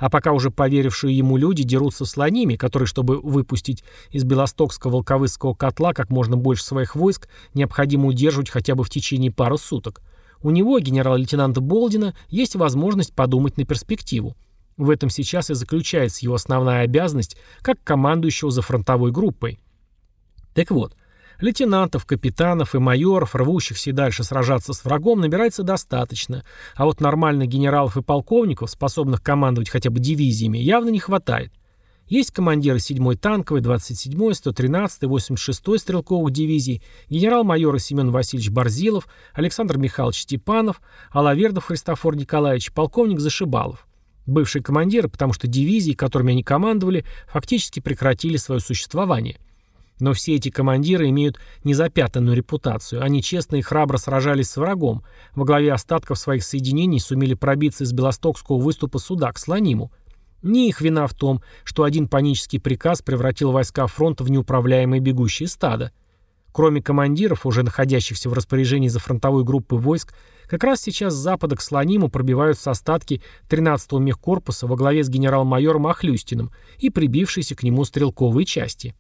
А пока уже поверившие ему люди дерутся с Слониме, который, чтобы выпустить из Белостокского волковыского котла как можно больше своих войск, необходимо удерживать хотя бы в течение пары суток. У него, генерал-лейтенанта Болдина, есть возможность подумать на перспективу. В этом сейчас и заключается его основная обязанность как командующего за фронтовой группой. Так вот, лейтенантов, капитанов и майоров, рвущихся и дальше сражаться с врагом, набирается достаточно, а вот нормальных генералов и полковников, способных командовать хотя бы дивизиями, явно не хватает. Есть командиры седьмой танковой, двадцать седьмой, сто тринадцатой, восемьдесят шестой стрелковых дивизий, генерал-майоры Семен Васильевич Борзилов, Александр Михайлович Степанов, Алавердов Христофор Николаевич, полковник Зашибалов. Бывшие командиры, потому что дивизии, которыми они командовали, фактически прекратили свое существование. Но все эти командиры имеют незапятнанную репутацию. Они честно и храбро сражались с врагом. Во главе остатков своих соединений сумели пробиться из Белостокского выступа суда к Слониму. Не их вина в том, что один панический приказ превратил войска фронта в неуправляемые бегущие стада. Кроме командиров, уже находящихся в распоряжении зафронтовой группы войск, как раз сейчас с запада к Слониму пробиваются остатки тринадцатого мехкорпуса во главе с генерал-майором Охлюстиным и прибившиеся к нему стрелковые части.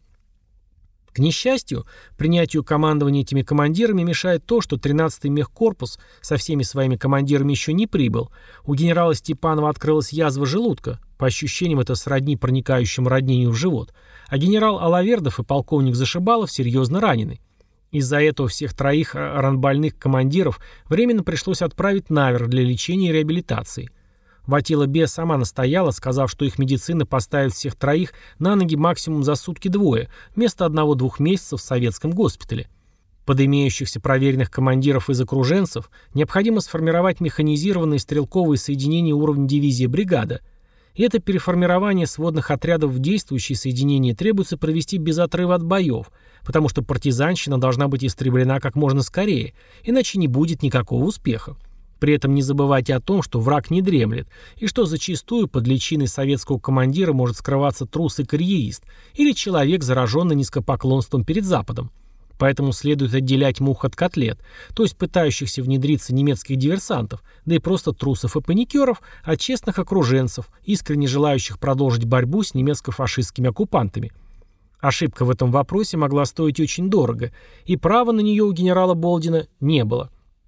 К несчастью, принятию командования этими командирами мешает то, что тринадцатый мехкорпус со всеми своими командирами еще не прибыл. У генерала Степанова открылась язва желудка, по ощущениям это сродни проникающему ранению в живот, а генерал Алавердов и полковник Зашибалов серьезно ранены. Из-за этого всех троих ранбольных командиров временно пришлось отправить наверх для лечения и реабилитации. Ватила Бе сама настояла, сказав, что их медицина поставит всех троих на ноги максимум за сутки-двое, вместо одного-двух месяцев в советском госпитале. Под имеющихся проверенных командиров из окруженцев необходимо сформировать механизированные стрелковые соединения уровня дивизии бригада. И это переформирование сводных отрядов в действующие соединения требуется провести без отрыва от боев, потому что партизанщина должна быть истреблена как можно скорее, иначе не будет никакого успеха. При этом не забывайте о том, что враг не дремлет, и что зачастую под личиной советского командира может скрываться трус и карьерист, или человек, зараженный низкопоклонством перед Западом. Поэтому следует отделять мух от котлет, то есть пытающихся внедриться немецких диверсантов, да и просто трусов и паникеров, от честных окруженцев, искренне желающих продолжить борьбу с немецко-фашистскими оккупантами. Ошибка в этом вопросе могла стоить очень дорого, и права на нее у генерала Болдина не было.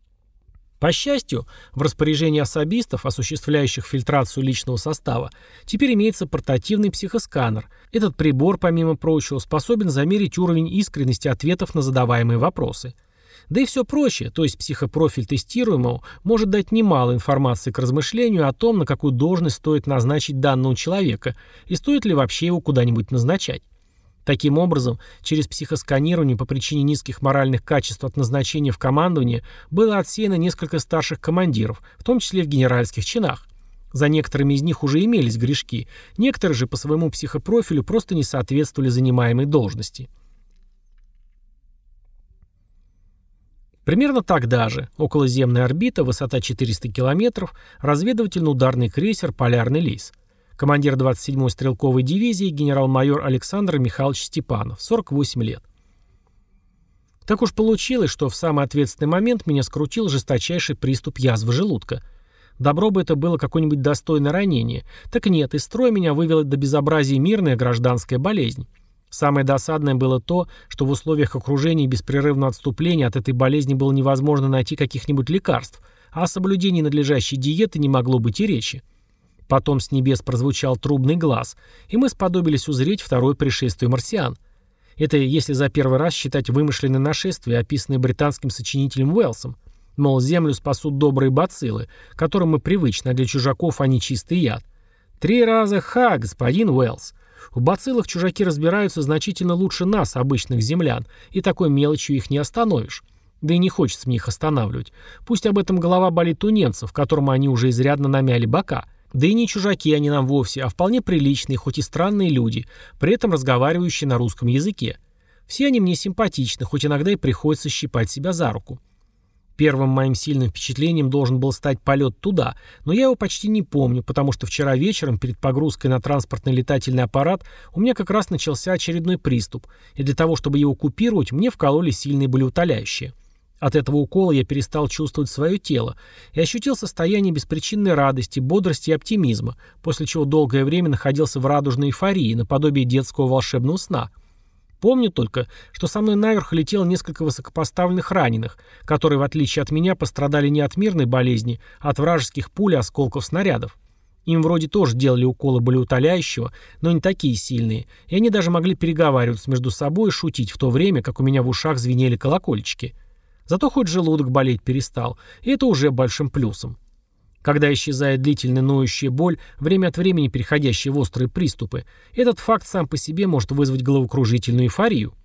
По счастью, в распоряжении особистов, осуществляющих фильтрацию личного состава, теперь имеется портативный психосканер. Этот прибор, помимо прочего, способен замерить уровень искренности ответов на задаваемые вопросы. Да и все прочее, то есть психопрофиль тестируемого, может дать немало информации к размышлению о том, на какую должность стоит назначить данного человека и стоит ли вообще его куда-нибудь назначать. Таким образом, через психосканирование по причине низких моральных качеств от назначения в командование было отсеяно несколько старших командиров, в том числе в генеральских чинах. За некоторыми из них уже имелись грешки, некоторые же по своему психопрофилю просто не соответствовали занимаемой должности. Примерно тогда же, околоземная орбита, высота четыреста километров, разведывательно-ударный крейсер «Полярный лис». Командир двадцать седьмой стрелковой дивизии генерал-майор Александр Михайлович Степанов, сорок восемь лет. Так уж получилось, что в самый ответственный момент меня скрутил жесточайший приступ язвы желудка. Добро бы это было какое-нибудь достойное ранение. Так нет, из строя меня вывела до безобразия мирная гражданская болезнь. Самое досадное было то, что в условиях окружения и беспрерывного отступления от этой болезни было невозможно найти каких-нибудь лекарств, а о соблюдении надлежащей диеты не могло быть и речи. Потом с небес прозвучал трубный глаз, и мы сподобились узреть второе пришествие марсиан. Это если за первый раз считать вымышленное нашествие, описанное британским сочинителем Уэллсом. Мол, Землю спасут добрые бациллы, которым мы привычны, а для чужаков они чистый яд. Три раза ха, господин Уэллс. В бациллах чужаки разбираются значительно лучше нас, обычных землян, и такой мелочью их не остановишь. Да и не хочется мне их останавливать. Пусть об этом голова болит у немцев, которым они уже изрядно намяли бока. Да и не чужаки они нам вовсе, а вполне приличные, хоть и странные люди, при этом разговаривающие на русском языке. Все они мне симпатичны, хоть иногда и приходится щипать себя за руку. Первым моим сильным впечатлением должен был стать полет туда, но я его почти не помню, потому что вчера вечером перед погрузкой на транспортный летательный аппарат у меня как раз начался очередной приступ, и для того, чтобы его купировать, мне вкололи сильные болеутоляющие. От этого укола я перестал чувствовать свое тело и ощутил состояние беспричинной радости, бодрости и оптимизма, после чего долгое время находился в радужной эйфории, наподобие детского волшебного сна. Помню только, что со мной наверх летело несколько высокопоставленных раненых, которые, в отличие от меня, пострадали не от мирной болезни, а от вражеских пуль и осколков снарядов. Им вроде тоже делали уколы болеутоляющего, но не такие сильные, и они даже могли переговариваться между собой и шутить в то время, как у меня в ушах звенели колокольчики. Зато хоть желудок болеть перестал, и это уже большим плюсом. Когда исчезает длительная ноющая боль, время от времени переходящая в острые приступы, этот факт сам по себе может вызвать головокружительную эйфорию.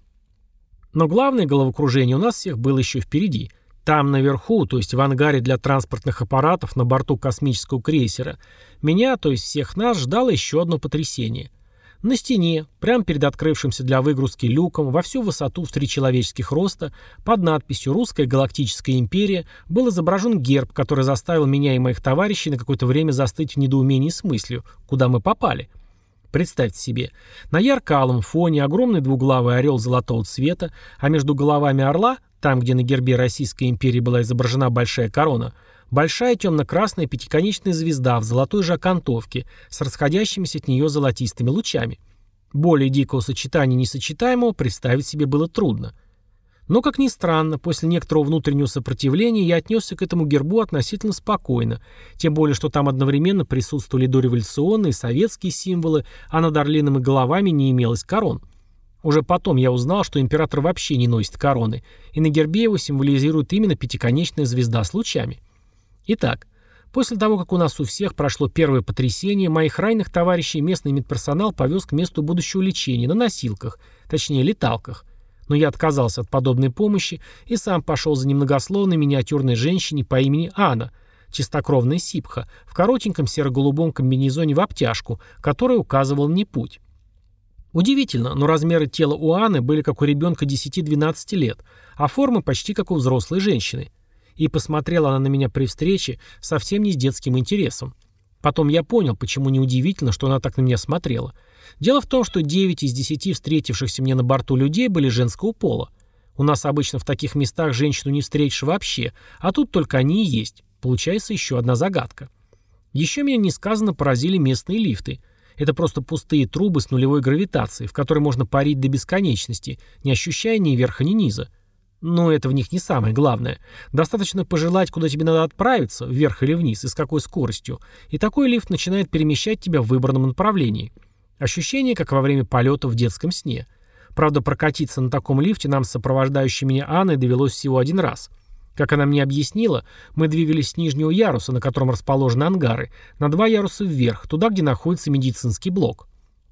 Но главное головокружение у нас всех было еще впереди. Там наверху, то есть в ангаре для транспортных аппаратов на борту космического крейсера, меня, то есть всех нас, ждало еще одно потрясение. На стене, прямо перед открывшимся для выгрузки люком, во всю высоту в три человеческих роста, под надписью «Русская галактическая империя» был изображен герб, который заставил меня и моих товарищей на какое-то время застыть в недоумении с мыслью, куда мы попали. Представьте себе, на ярко-алом фоне огромный двуглавый орел золотого цвета, а между головами орла, там, где на гербе Российской империи была изображена большая корона, большая темно-красная пятиконечная звезда в золотой же окантовке с расходящимися от нее золотистыми лучами. Более дикого сочетания несочетаемого представить себе было трудно. Но, как ни странно, после некоторого внутреннего сопротивления я отнесся к этому гербу относительно спокойно, тем более, что там одновременно присутствовали дореволюционные советские символы, а над орлиными головами не имелось корон. Уже потом я узнал, что император вообще не носит короны, и на гербе его символизирует именно пятиконечная звезда с лучами. Итак, после того, как у нас у всех прошло первое потрясение, моих раненых товарищей местный медперсонал повез к месту будущего лечения на носилках, точнее леталках. Но я отказался от подобной помощи и сам пошел за немногословной миниатюрной женщиной по имени Анна, чистокровная сипха, в коротеньком серо-голубом комбинезоне в обтяжку, который указывал мне путь. Удивительно, но размеры тела у Анны были как у ребенка десяти-двенадцати лет, а формы почти как у взрослой женщины. И посмотрела она на меня при встрече совсем не с детским интересом. Потом я понял, почему неудивительно, что она так на меня смотрела. Дело в том, что девять из десяти встретившихся мне на борту людей были женского пола. У нас обычно в таких местах женщину не встретишь вообще, а тут только они и есть. Получается еще одна загадка. Еще меня несказанно поразили местные лифты. Это просто пустые трубы с нулевой гравитацией, в которые можно парить до бесконечности, не ощущая ни верха, ни низа. Но это в них не самое главное. Достаточно пожелать, куда тебе надо отправиться, вверх или вниз, и с какой скоростью, и такой лифт начинает перемещать тебя в выбранном направлении. Ощущение, как во время полета в детском сне. Правда, прокатиться на таком лифте нам с сопровождающей меня Анной довелось всего один раз. Как она мне объяснила, мы двигались с нижнего яруса, на котором расположены ангары, на два яруса вверх, туда, где находится медицинский блок.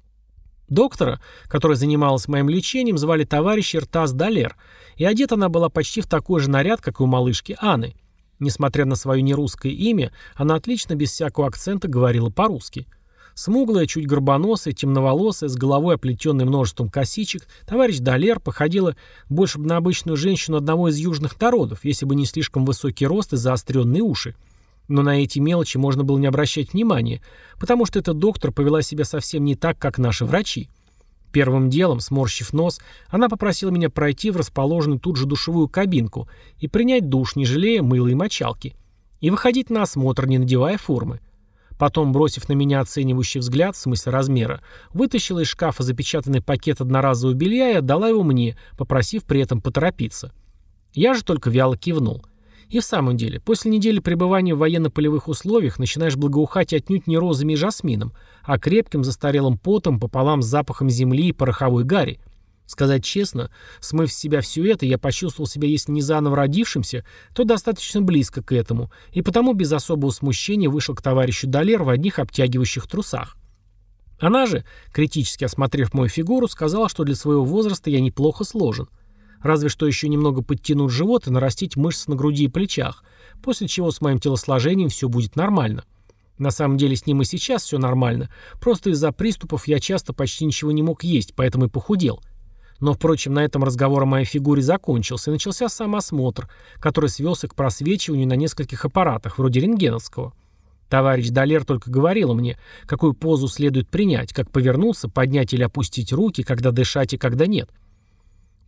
Доктора, которая занималась моим лечением, звали товарищ Иртаз Далер, и одета она была почти в такой же наряд, как и у малышки Анны. Несмотря на свое нерусское имя, она отлично, без всякого акцента, говорила по-русски. Смуглая, чуть горбоносая, темноволосая, с головой оплетенной множеством косичек, товарищ Далер походила больше бы на обычную женщину одного из южных народов, если бы не слишком высокий рост и заостренные уши. Но на эти мелочи можно было не обращать внимания, потому что эта доктор повела себя совсем не так, как наши врачи. Первым делом, сморщив нос, она попросила меня пройти в расположенную тут же душевую кабинку и принять душ, не жалея мыла и мочалки, и выходить на осмотр, не надевая формы. Потом, бросив на меня оценивающий взгляд, в смысле размера, вытащила из шкафа запечатанный пакет одноразового белья и отдала его мне, попросив при этом поторопиться. Я же только вяло кивнул. И в самом деле, после недели пребывания в военно-полевых условиях начинаешь благоухать отнюдь не розами и жасмином, а крепким застарелым потом пополам с запахом земли и пороховой гари. Сказать честно, смыв с себя все это, я почувствовал себя, если не заново родившимся, то достаточно близко к этому, и потому без особого смущения вышел к товарищу Далер в одних обтягивающих трусах. Она же, критически осмотрев мою фигуру, сказала, что для своего возраста я неплохо сложен. Разве что еще немного подтянуть живот и нарастить мышцы на груди и плечах, после чего с моим телосложением все будет нормально. На самом деле с ним и сейчас все нормально, просто из-за приступов я часто почти ничего не мог есть, поэтому и похудел. Но, впрочем, на этом разговор о моей фигуре закончился, и начался сам осмотр, который свелся к просвечиванию на нескольких аппаратах, вроде рентгеновского. Товарищ Далер только говорила мне, какую позу следует принять, как повернуться, поднять или опустить руки, когда дышать и когда нет.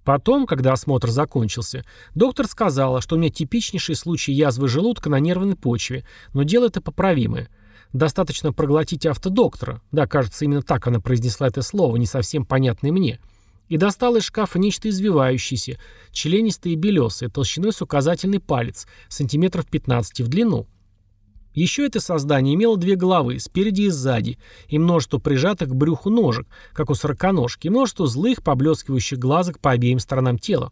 Потом, когда осмотр закончился, доктор сказала, что у меня типичнейший случай язвы желудка на нервной почве, но дело это поправимое. Достаточно проглотить автодоктора. Да, кажется, именно так она произнесла это слово, не совсем понятное мне. И достала из шкафа нечто извивающееся, членистое и белесое, толщиной с указательный палец, сантиметров пятнадцать в длину. Еще это создание имело две головы, спереди и сзади, и множество прижатых к брюху ножек, как у сороконожки, и множество злых, поблескивающих глазок по обеим сторонам тела.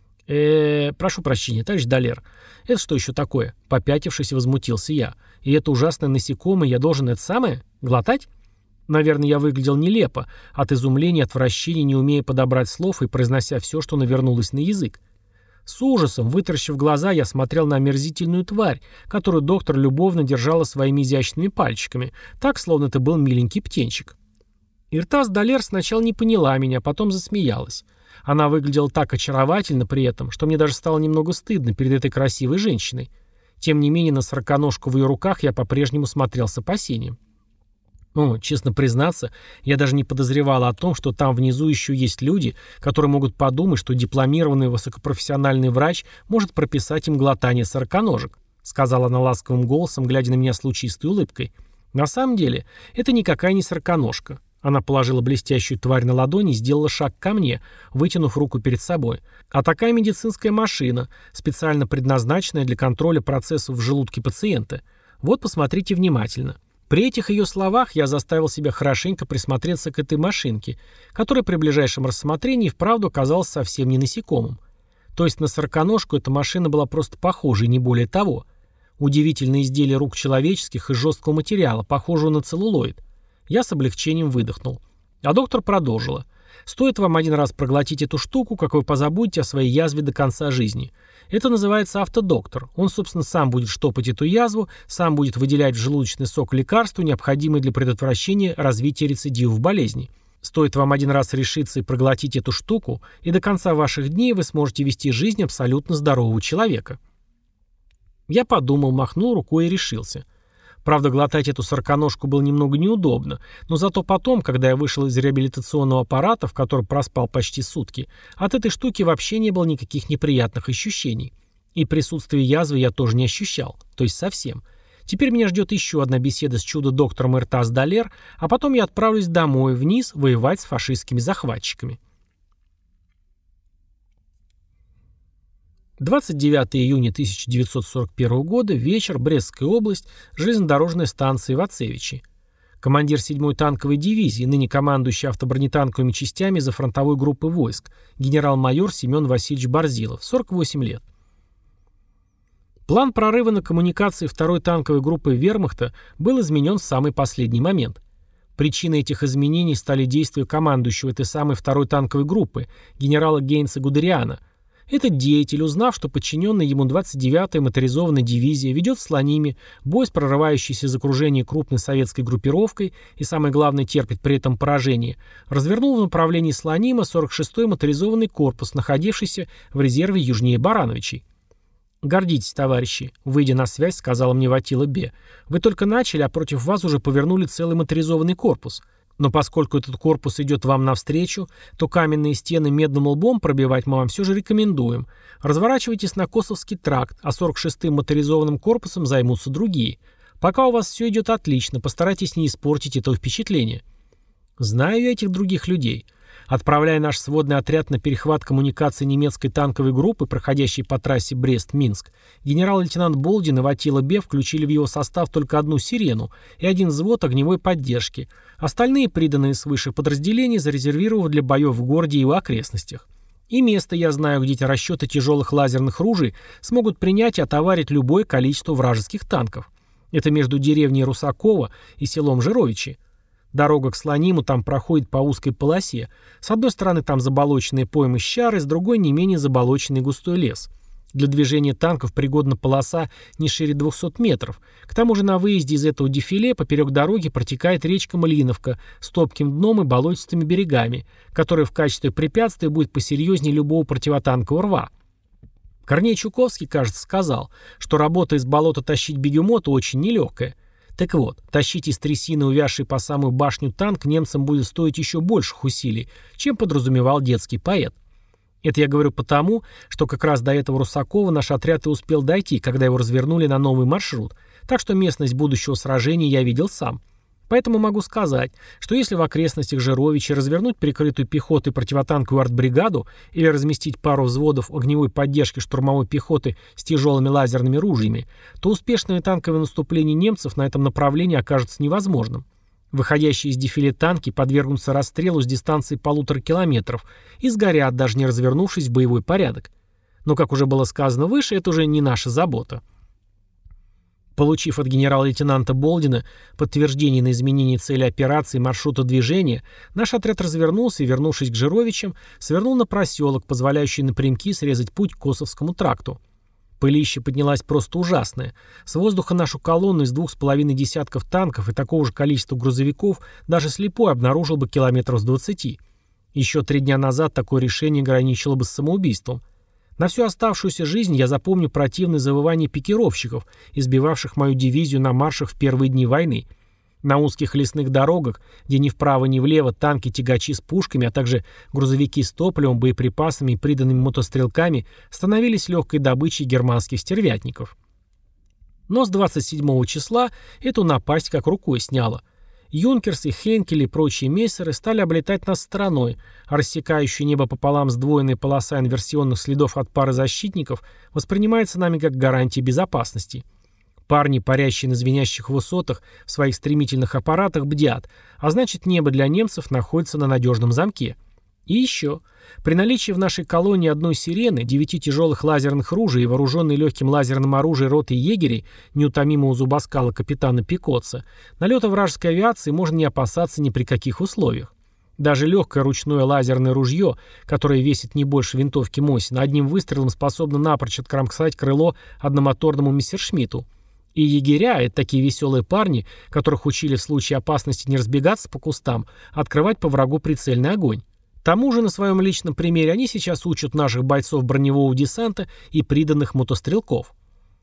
э прошу прощения, товарищ Далер, это что еще такое?» Попятившись, возмутился я. «И это ужасное насекомое, я должен это самое? Глотать?» Наверное, я выглядел нелепо, от изумления, отвращения, не умея подобрать слов и произнося все, что навернулось на язык. С ужасом, вытаращив глаза, я смотрел на омерзительную тварь, которую доктор любовно держала своими изящными пальчиками, так, словно это был миленький птенчик. Иртаз Далер сначала не поняла меня, потом засмеялась. Она выглядела так очаровательно при этом, что мне даже стало немного стыдно перед этой красивой женщиной. Тем не менее, на сороконожку в ее руках я по-прежнему смотрел с опасением. Ну, честно признаться, я даже не подозревала о том, что там внизу еще есть люди, которые могут подумать, что дипломированный высокопрофессиональный врач может прописать им глотание сороконожек, сказала она ласковым голосом, глядя на меня с лучистой улыбкой. На самом деле, это никакая не сороконожка. Она положила блестящую тварь на ладони и сделала шаг ко мне, вытянув руку перед собой. А такая медицинская машина, специально предназначенная для контроля процессов в желудке пациента. Вот посмотрите внимательно. При этих ее словах я заставил себя хорошенько присмотреться к этой машинке, которая при ближайшем рассмотрении вправду оказалась совсем не насекомым. То есть на сороконожку эта машина была просто похожа, и не более того. Удивительное изделие рук человеческих из жесткого материала, похожего на целлулоид. Я с облегчением выдохнул. А доктор продолжила. Стоит вам один раз проглотить эту штуку, как вы позабудете о своей язве до конца жизни. Это называется автодоктор. Он, собственно, сам будет штопать эту язву, сам будет выделять в желудочный сок лекарства, необходимые для предотвращения развития рецидивов болезни. Стоит вам один раз решиться и проглотить эту штуку, и до конца ваших дней вы сможете вести жизнь абсолютно здорового человека. Я подумал, махнул рукой и решился. Правда, глотать эту сороконожку было немного неудобно, но зато потом, когда я вышел из реабилитационного аппарата, в котором проспал почти сутки, от этой штуки вообще не было никаких неприятных ощущений. И присутствие язвы я тоже не ощущал, то есть совсем. Теперь меня ждет еще одна беседа с чудо-доктором Иртаз Далер, а потом я отправлюсь домой, вниз, воевать с фашистскими захватчиками. двадцать девятого июня тысяча девятьсот сорок первого года, вечер, Брестская область, железнодорожная станция Вацевичи. Командир седьмой танковой дивизии, ныне командующий автобронетанковыми частями за фронтовой группы войск, генерал-майор Семен Васильевич Борзилов, сорок восемь лет. План прорыва на коммуникации второй танковой группы вермахта был изменен в самый последний момент. Причиной этих изменений стали действия командующего этой самой второй танковой группы, генерала Гейнца Гудериана. Этот деятель, узнав, что подчиненная ему двадцать девятая моторизованная дивизия ведет в Слониме бой с прорывающейся из окружения крупной советской группировкой и, самое главное, терпит при этом поражение, развернул в направлении Слонима сорок шестой моторизованный корпус, находившийся в резерве южнее Барановичей. «Гордитесь, товарищи», — выйдя на связь, сказала мне Ватила Бе. «Вы только начали, а против вас уже повернули целый моторизованный корпус. Но поскольку этот корпус идет вам навстречу, то каменные стены медным лбом пробивать мы вам все же рекомендуем. Разворачивайтесь на Косовский тракт, а сорок шестым моторизованным корпусом займутся другие. Пока у вас все идет отлично, постарайтесь не испортить этого впечатления». Знаю я этих других людей. Отправляя наш сводный отряд на перехват коммуникаций немецкой танковой группы, проходящей по трассе Брест-Минск, генерал-лейтенант Болдин и Ватила Бе включили в его состав только одну «Сирену» и один взвод огневой поддержки. Остальные приданные свыше подразделения зарезервировав для боев в городе и его окрестностях. И место я знаю, где эти расчеты тяжелых лазерных ружей смогут принять и отоварить любое количество вражеских танков. Это между деревней Русакова и селом Жировичи. Дорога к Слониму там проходит по узкой полосе. С одной стороны там заболоченные поймы Щары, с другой не менее заболоченный густой лес. Для движения танков пригодна полоса не шире двухсот метров. К тому же на выезде из этого дефиле поперек дороги протекает речка Малиновка с топким дном и болотистыми берегами, которая в качестве препятствия будет посерьезнее любого противотанкового рва. Корней Чуковский, кажется, сказал, что работа из болота тащить бегемота очень нелегкая. Так вот, тащить из трясины увязший по самую башню танк немцам будет стоить еще больших усилий, чем подразумевал детский поэт. Это я говорю потому, что как раз до этого Русакова наш отряд и успел дойти, когда его развернули на новый маршрут, так что местность будущего сражения я видел сам. Поэтому могу сказать, что если в окрестностях Жировича развернуть прикрытую пехотой противотанковую артбригаду или разместить пару взводов огневой поддержки штурмовой пехоты с тяжелыми лазерными ружьями, то успешное танковое наступление немцев на этом направлении окажется невозможным. Выходящие из дефиле танки подвергнутся расстрелу с дистанции полутора километров и сгорят, даже не развернувшись в боевой порядок. Но, как уже было сказано выше, это уже не наша забота. Получив от генерала-лейтенанта Болдина подтверждение на изменение цели операции и маршрута движения, наш отряд развернулся и, вернувшись к Жировичам, свернул на проселок, позволяющий напрямки срезать путь к Косовскому тракту. Пылище поднялась просто ужасное. С воздуха нашу колонну из двух с половиной десятков танков и такого же количества грузовиков даже слепой обнаружил бы километров с двадцати. Еще три дня назад такое решение граничило бы с самоубийством. На всю оставшуюся жизнь я запомню противное завывание пикировщиков, избивавших мою дивизию на маршах в первые дни войны. На узких лесных дорогах, где ни вправо, ни влево танки-тягачи с пушками, а также грузовики с топливом, боеприпасами и приданными мотострелками становились легкой добычей германских стервятников. Но с двадцать седьмого числа эту напасть как рукой сняло. Юнкерсы, Хенкели и прочие мессеры стали облетать нас стороной, а рассекающая небо пополам сдвоенная полоса инверсионных следов от пары защитников воспринимается нами как гарантия безопасности. Парни, парящие на звенящих высотах, в своих стремительных аппаратах бдят, а значит, небо для немцев находится на надежном замке. И еще. При наличии в нашей колонии одной сирены, девяти тяжелых лазерных ружей и вооруженной легким лазерным оружием роты егерей, неутомимого зубоскала капитана Пикотца, налета вражеской авиации можно не опасаться ни при каких условиях. Даже легкое ручное лазерное ружье, которое весит не больше винтовки Мосина, одним выстрелом способно напрочь откромсать крыло одномоторному мессершмитту. И егеря — это такие веселые парни, которых учили в случае опасности не разбегаться по кустам, а открывать по врагу прицельный огонь. К тому же на своем личном примере они сейчас учат наших бойцов броневого десанта и приданных мотострелков.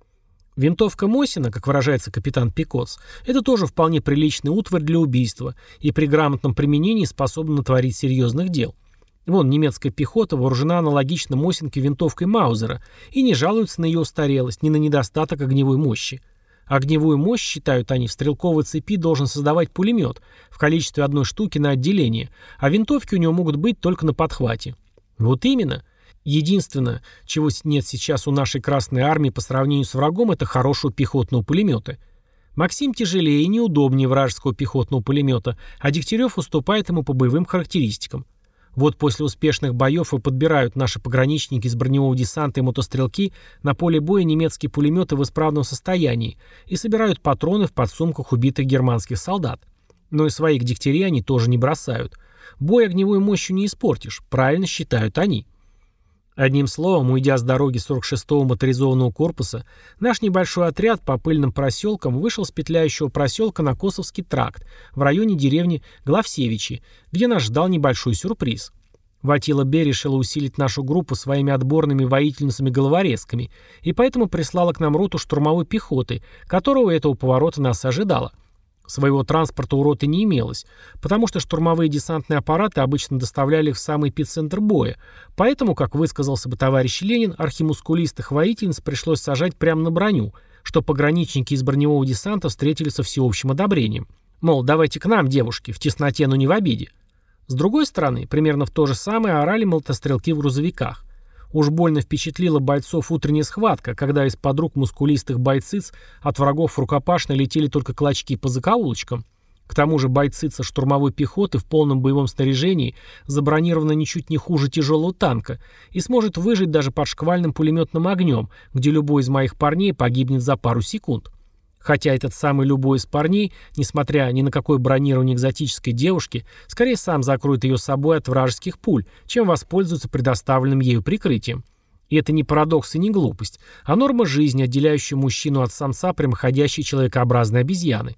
Винтовка Мосина, как выражается капитан Пикотц, это тоже вполне приличный утварь для убийства и при грамотном применении способна натворить серьезных дел. Вон, немецкая пехота вооружена аналогично Мосинке винтовкой Маузера и не жалуется на ее устарелость, ни на недостаток огневой мощи. Огневую мощь, считают они, в стрелковой цепи должен создавать пулемет в количестве одной штуки на отделение, а винтовки у него могут быть только на подхвате. Вот именно. Единственное, чего нет сейчас у нашей Красной Армии по сравнению с врагом, это хорошего пехотного пулемета. Максим тяжелее и неудобнее вражеского пехотного пулемета, а Дегтярев уступает ему по боевым характеристикам. Вот после успешных боев и подбирают наши пограничники из броневого десанта и мотострелки на поле боя немецкие пулеметы в исправном состоянии и собирают патроны в подсумках убитых германских солдат. Но и своих дегтярей они тоже не бросают. Бой огневой мощью не испортишь, правильно считают они. Одним словом, уйдя с дороги сорок шестого моторизованного корпуса, наш небольшой отряд по пыльным проселкам вышел с петляющего проселка на Косовский тракт в районе деревни Главсевичи, где нас ждал небольшой сюрприз. Ватила Б решила усилить нашу группу своими отборными воительницами-головорезками и поэтому прислала к нам роту штурмовой пехоты, которого у этого поворота нас ожидала. Своего транспорта у роты не имелось, потому что штурмовые десантные аппараты обычно доставляли их в самый эпицентр боя, поэтому, как высказался бы товарищ Ленин, архимускулистых воительниц пришлось сажать прямо на броню, что пограничники из броневого десанта встретили со всеобщим одобрением. Мол, давайте к нам, девушки, в тесноте, но не в обиде. С другой стороны, примерно в то же самое орали мотострелки в грузовиках. Уж больно впечатлила бойцов утренняя схватка, когда из-под рук мускулистых бойциц от врагов в рукопашной летели только клочки по закоулочкам. К тому же бойцица штурмовой пехоты в полном боевом снаряжении забронирована ничуть не хуже тяжелого танка и сможет выжить даже под шквальным пулеметным огнем, где любой из моих парней погибнет за пару секунд. Хотя этот самый любой из парней, несмотря ни на какое бронирование экзотической девушки, скорее сам закроет ее собой от вражеских пуль, чем воспользуется предоставленным ею прикрытием. И это не парадокс и не глупость, а норма жизни, отделяющая мужчину от самца прямоходящей человекообразной обезьяны.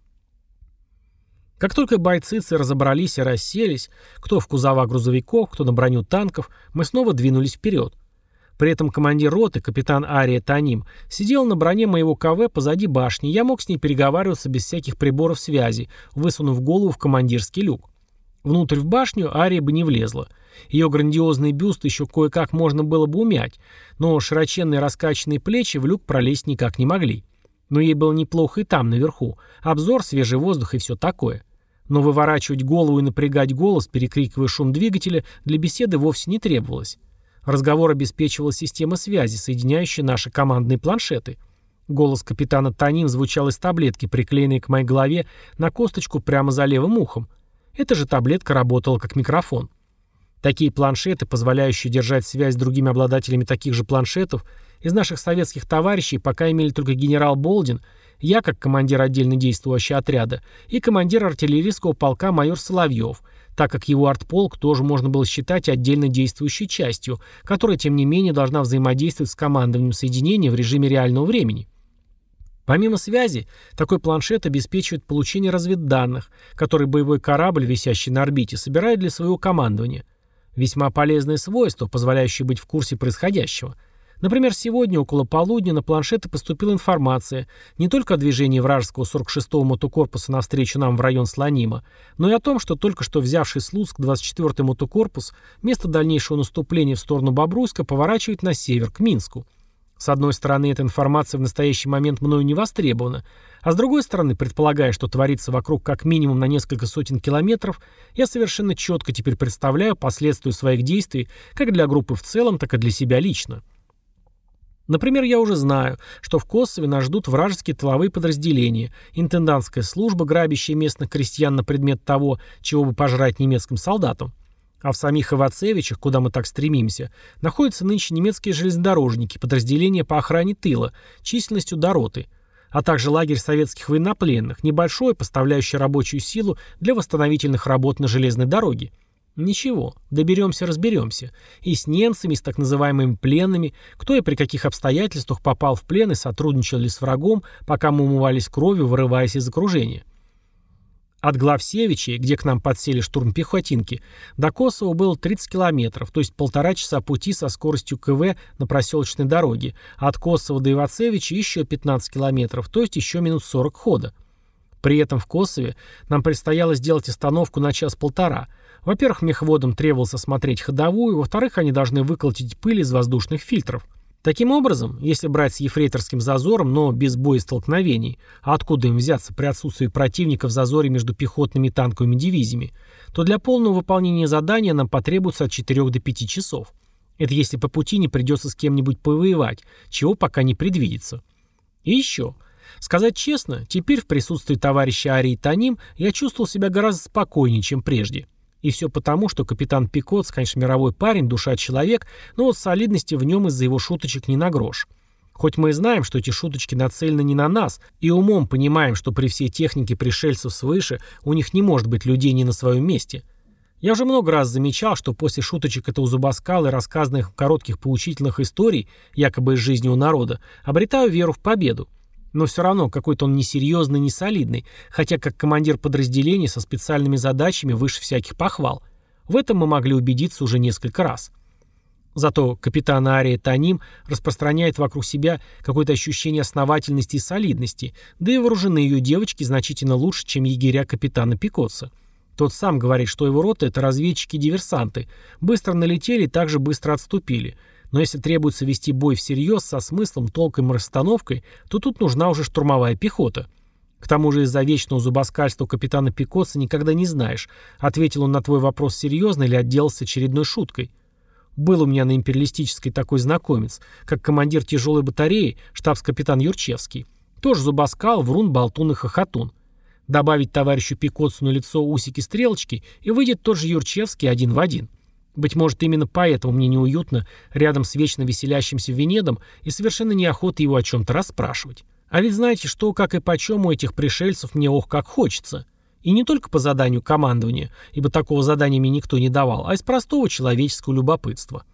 Как только бойцы-цы разобрались и расселись, кто в кузова грузовиков, кто на броню танков, мы снова двинулись вперед. При этом командир роты, капитан Ария Таним, сидел на броне моего КВ позади башни, я мог с ней переговариваться без всяких приборов связи, высунув голову в командирский люк. Внутрь в башню Ария бы не влезла. Ее грандиозный бюст еще кое-как можно было бы умять, но широченные раскачанные плечи в люк пролезть никак не могли. Но ей было неплохо и там, наверху. Обзор, свежий воздух и все такое. Но выворачивать голову и напрягать голос, перекрикивая шум двигателя, для беседы вовсе не требовалось. Разговор обеспечивала система связи, соединяющая наши командные планшеты. Голос капитана Таним звучал из таблетки, приклеенной к моей голове на косточку прямо за левым ухом. Эта же таблетка работала как микрофон. Такие планшеты, позволяющие держать связь с другими обладателями таких же планшетов, из наших советских товарищей пока имели только генерал Болдин, я как командир отдельно действующего отряда, и командир артиллерийского полка майор Соловьев, так как его артполк тоже можно было считать отдельно действующей частью, которая, тем не менее, должна взаимодействовать с командованием соединения в режиме реального времени. Помимо связи, такой планшет обеспечивает получение разведданных, которые боевой корабль, висящий на орбите, собирает для своего командования. Весьма полезное свойство, позволяющее быть в курсе происходящего. Например, сегодня около полудня на планшеты поступила информация не только о движении вражеского сорок шестого мотокорпуса навстречу нам в район Слонима, но и о том, что только что взявший Слуцк двадцать четвёртый мотокорпус вместо дальнейшего наступления в сторону Бобруйска поворачивает на север, к Минску. С одной стороны, эта информация в настоящий момент мною не востребована, а с другой стороны, предполагая, что творится вокруг как минимум на несколько сотен километров, я совершенно четко теперь представляю последствия своих действий как для группы в целом, так и для себя лично. Например, я уже знаю, что в Косове нас ждут вражеские тыловые подразделения, интендантская служба, грабящая местных крестьян на предмет того, чего бы пожрать немецким солдатам. А в самих Ивацевичах, куда мы так стремимся, находятся нынче немецкие железнодорожники, подразделения по охране тыла, численностью до роты, а также лагерь советских военнопленных, небольшой, поставляющий рабочую силу для восстановительных работ на железной дороге. Ничего, доберемся-разберемся. И с немцами, и с так называемыми пленными, кто и при каких обстоятельствах попал в плен и сотрудничал ли с врагом, пока мы умывались кровью, вырываясь из окружения. От Главсевичей, где к нам подсели штурмпехотинки, до Косово было тридцать километров, то есть полтора часа пути со скоростью КВ на проселочной дороге, а от Косово до Ивацевича еще пятнадцать километров, то есть еще минут сорок хода. При этом в Косове нам предстояло сделать остановку на час-полтора. Во-первых, мехводам требовалось осмотреть ходовую, во-вторых, они должны выколотить пыль из воздушных фильтров. Таким образом, если брать с ефрейторским зазором, но без боестолкновений, а откуда им взяться при отсутствии противника в зазоре между пехотными и танковыми дивизиями, то для полного выполнения задания нам потребуется от четырёх до пяти часов. Это если по пути не придется с кем-нибудь повоевать, чего пока не предвидится. И еще. Сказать честно, теперь в присутствии товарища Арии Таним я чувствовал себя гораздо спокойнее, чем прежде. И все потому, что капитан Пикотс, конечно, мировой парень, душа человек, но вот солидности в нем из-за его шуточек не на грош. Хоть мы и знаем, что эти шуточки нацелены не на нас, и умом понимаем, что при всей технике пришельцев свыше у них не может быть людей не на своем месте. Я уже много раз замечал, что после шуточек этого зубоскала и рассказанных коротких поучительных историй, якобы из жизни у народа, обретаю веру в победу. Но все равно какой-то он несерьезный, несолидный, хотя как командир подразделения со специальными задачами выше всяких похвал. В этом мы могли убедиться уже несколько раз. Зато капитан Ария Таним распространяет вокруг себя какое-то ощущение основательности и солидности, да и вооружены ее девочки значительно лучше, чем егеря капитана Пикотса. Тот сам говорит, что его рота — это разведчики-диверсанты, быстро налетели и также быстро отступили. Но если требуется вести бой всерьез, со смыслом, толком и расстановкой, то тут нужна уже штурмовая пехота. К тому же из-за вечного зубоскальства капитана Пикотса никогда не знаешь, ответил он на твой вопрос серьезно или отделался очередной шуткой. Был у меня на империалистической такой знакомец, как командир тяжелой батареи, штабс-капитан Юрчевский. Тоже зубоскал, врун, болтун и хохотун. Добавить товарищу Пикотсу на лицо усики-стрелочки, и выйдет тот же Юрчевский один в один. Быть может, именно поэтому мне неуютно рядом с вечно веселящимся Венедом и совершенно неохота его о чем-то расспрашивать. А ведь знаете, что, как и почем у этих пришельцев мне ох как хочется. И не только по заданию командования, ибо такого задания мне никто не давал, а из простого человеческого любопытства.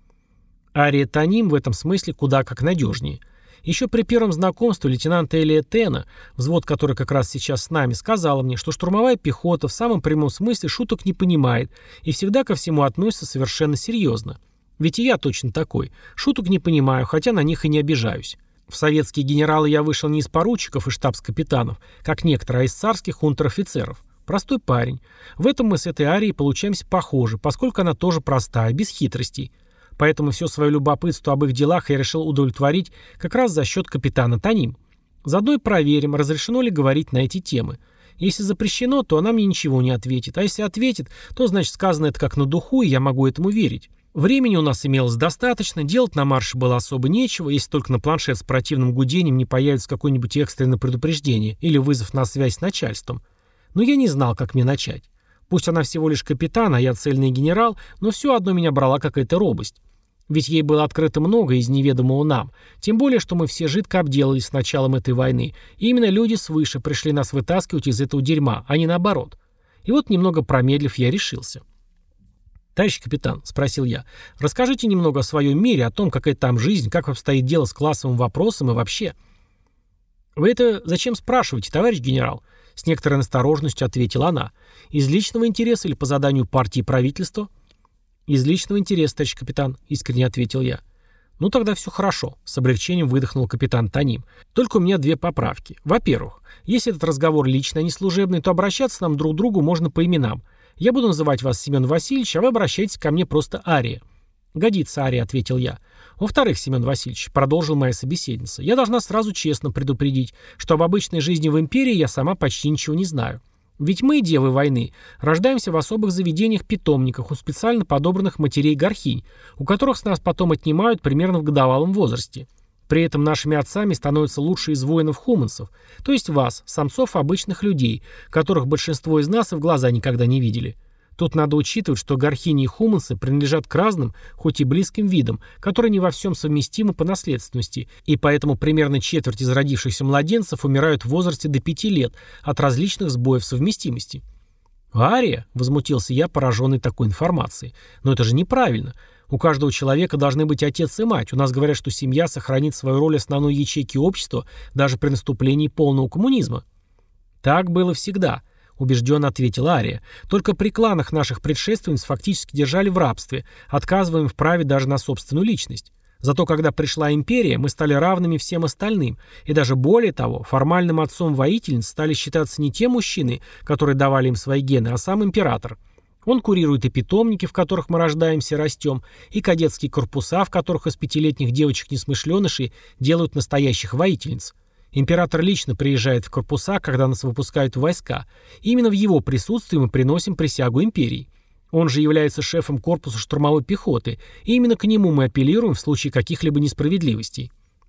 Ария Таним в этом смысле куда как надежнее. Еще при первом знакомстве лейтенанта Элия Тена, взвод, который как раз сейчас с нами, сказала мне, что штурмовая пехота в самом прямом смысле шуток не понимает и всегда ко всему относится совершенно серьезно. Ведь и я точно такой. Шуток не понимаю, хотя на них и не обижаюсь. В советские генералы я вышел не из поручиков и штабс-капитанов, как некоторые, а из царских унтер-офицеров. Простой парень. В этом мы с этой Арией получаемся похожи, поскольку она тоже простая, без хитростей. Поэтому все свое любопытство об их делах я решил удовлетворить как раз за счет капитана Таним. Заодно и проверим, разрешено ли говорить на эти темы. Если запрещено, то она мне ничего не ответит. А если ответит, то значит сказано это как на духу, и я могу этому верить. Времени у нас имелось достаточно, делать на марше было особо нечего, если только на планшет с противным гудением не появится какое-нибудь экстренное предупреждение или вызов на связь с начальством. Но я не знал, как мне начать. Пусть она всего лишь капитан, а я цельный генерал, но все одно меня брала какая-то робость. Ведь ей было открыто много из неведомого нам, тем более, что мы все жидко обделались с началом этой войны, и именно люди свыше пришли нас вытаскивать из этого дерьма, а не наоборот. И вот, немного промедлив, я решился. «Товарищ капитан», — спросил я, — «расскажите немного о своем мире, о том, какая там жизнь, как обстоит дело с классовым вопросом и вообще». «Вы это зачем спрашиваете, товарищ генерал?» — с некоторой настороженностью ответила она. «Из личного интереса или по заданию партии и правительства?» «Из личного интереса, товарищ капитан», — искренне ответил я. «Ну тогда все хорошо», — с облегчением выдохнул капитан Таним. «Только у меня две поправки. Во-первых, если этот разговор личный, а не служебный, то обращаться нам друг к другу можно по именам. Я буду называть вас Семен Васильевич, а вы обращаетесь ко мне просто Ария». «Годится, Ария», — ответил я. «Во-вторых, Семен Васильевич», — продолжил моя собеседница, — «я должна сразу честно предупредить, что об обычной жизни в империи я сама почти ничего не знаю. Ведь мы, девы войны, рождаемся в особых заведениях-питомниках у специально подобранных матерей-горхинь, у которых с нас потом отнимают примерно в годовалом возрасте. При этом нашими отцами становятся лучшие из воинов-хуманцев, то есть вас, самцов обычных людей, которых большинство из нас и в глаза никогда не видели. Тут надо учитывать, что горхини и хуманцы принадлежат к разным, хоть и близким видам, которые не во всем совместимы по наследственности, и поэтому примерно четверть из родившихся младенцев умирают в возрасте до пяти лет от различных сбоев совместимости». «Ария?» — возмутился я, пораженный такой информацией. «Но это же неправильно. У каждого человека должны быть отец и мать. У нас говорят, что семья сохранит свою роль основной ячейки общества даже при наступлении полного коммунизма». «Так было всегда», — убежденно ответила Ария. «Только при кланах наших предшественниц фактически держали в рабстве, отказывая им в праве даже на собственную личность. Зато когда пришла империя, мы стали равными всем остальным, и даже более того, формальным отцом воительниц стали считаться не те мужчины, которые давали им свои гены, а сам император. Он курирует и питомники, в которых мы рождаемся и растем, и кадетские корпуса, в которых из пятилетних девочек-несмышленышей делают настоящих воительниц. Император лично приезжает в корпуса, когда нас выпускают в войска. И именно в его присутствии мы приносим присягу империи. Он же является шефом корпуса штурмовой пехоты, и именно к нему мы апеллируем в случае каких-либо несправедливостей».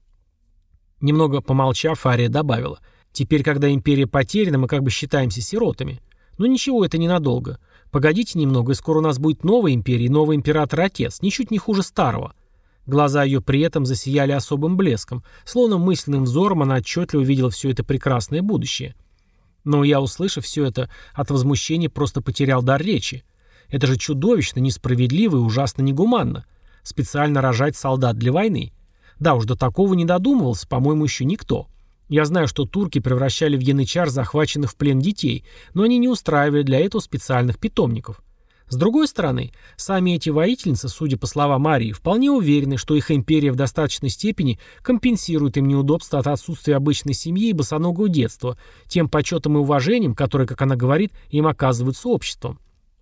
Немного помолчав, Ария добавила: «Теперь, когда империя потеряна, мы как бы считаемся сиротами. Но ничего, это ненадолго. Погодите немного, и скоро у нас будет новая империя, новый император-отец, ничуть не хуже старого». Глаза ее при этом засияли особым блеском, словно мысленным взором она отчетливо видела все это прекрасное будущее. Но я, услышав все это, от возмущения просто потерял дар речи. Это же чудовищно, несправедливо и ужасно негуманно. Специально рожать солдат для войны. Да уж, до такого не додумывался, по-моему, еще никто. Я знаю, что турки превращали в янычар захваченных в плен детей, но они не устраивали для этого специальных питомников. С другой стороны, сами эти воительницы, судя по словам Марии, вполне уверены, что их империя в достаточной степени компенсирует им неудобства от отсутствия обычной семьи и босоногого детства, тем почетом и уважением, которое, как она говорит, им оказывается обществом.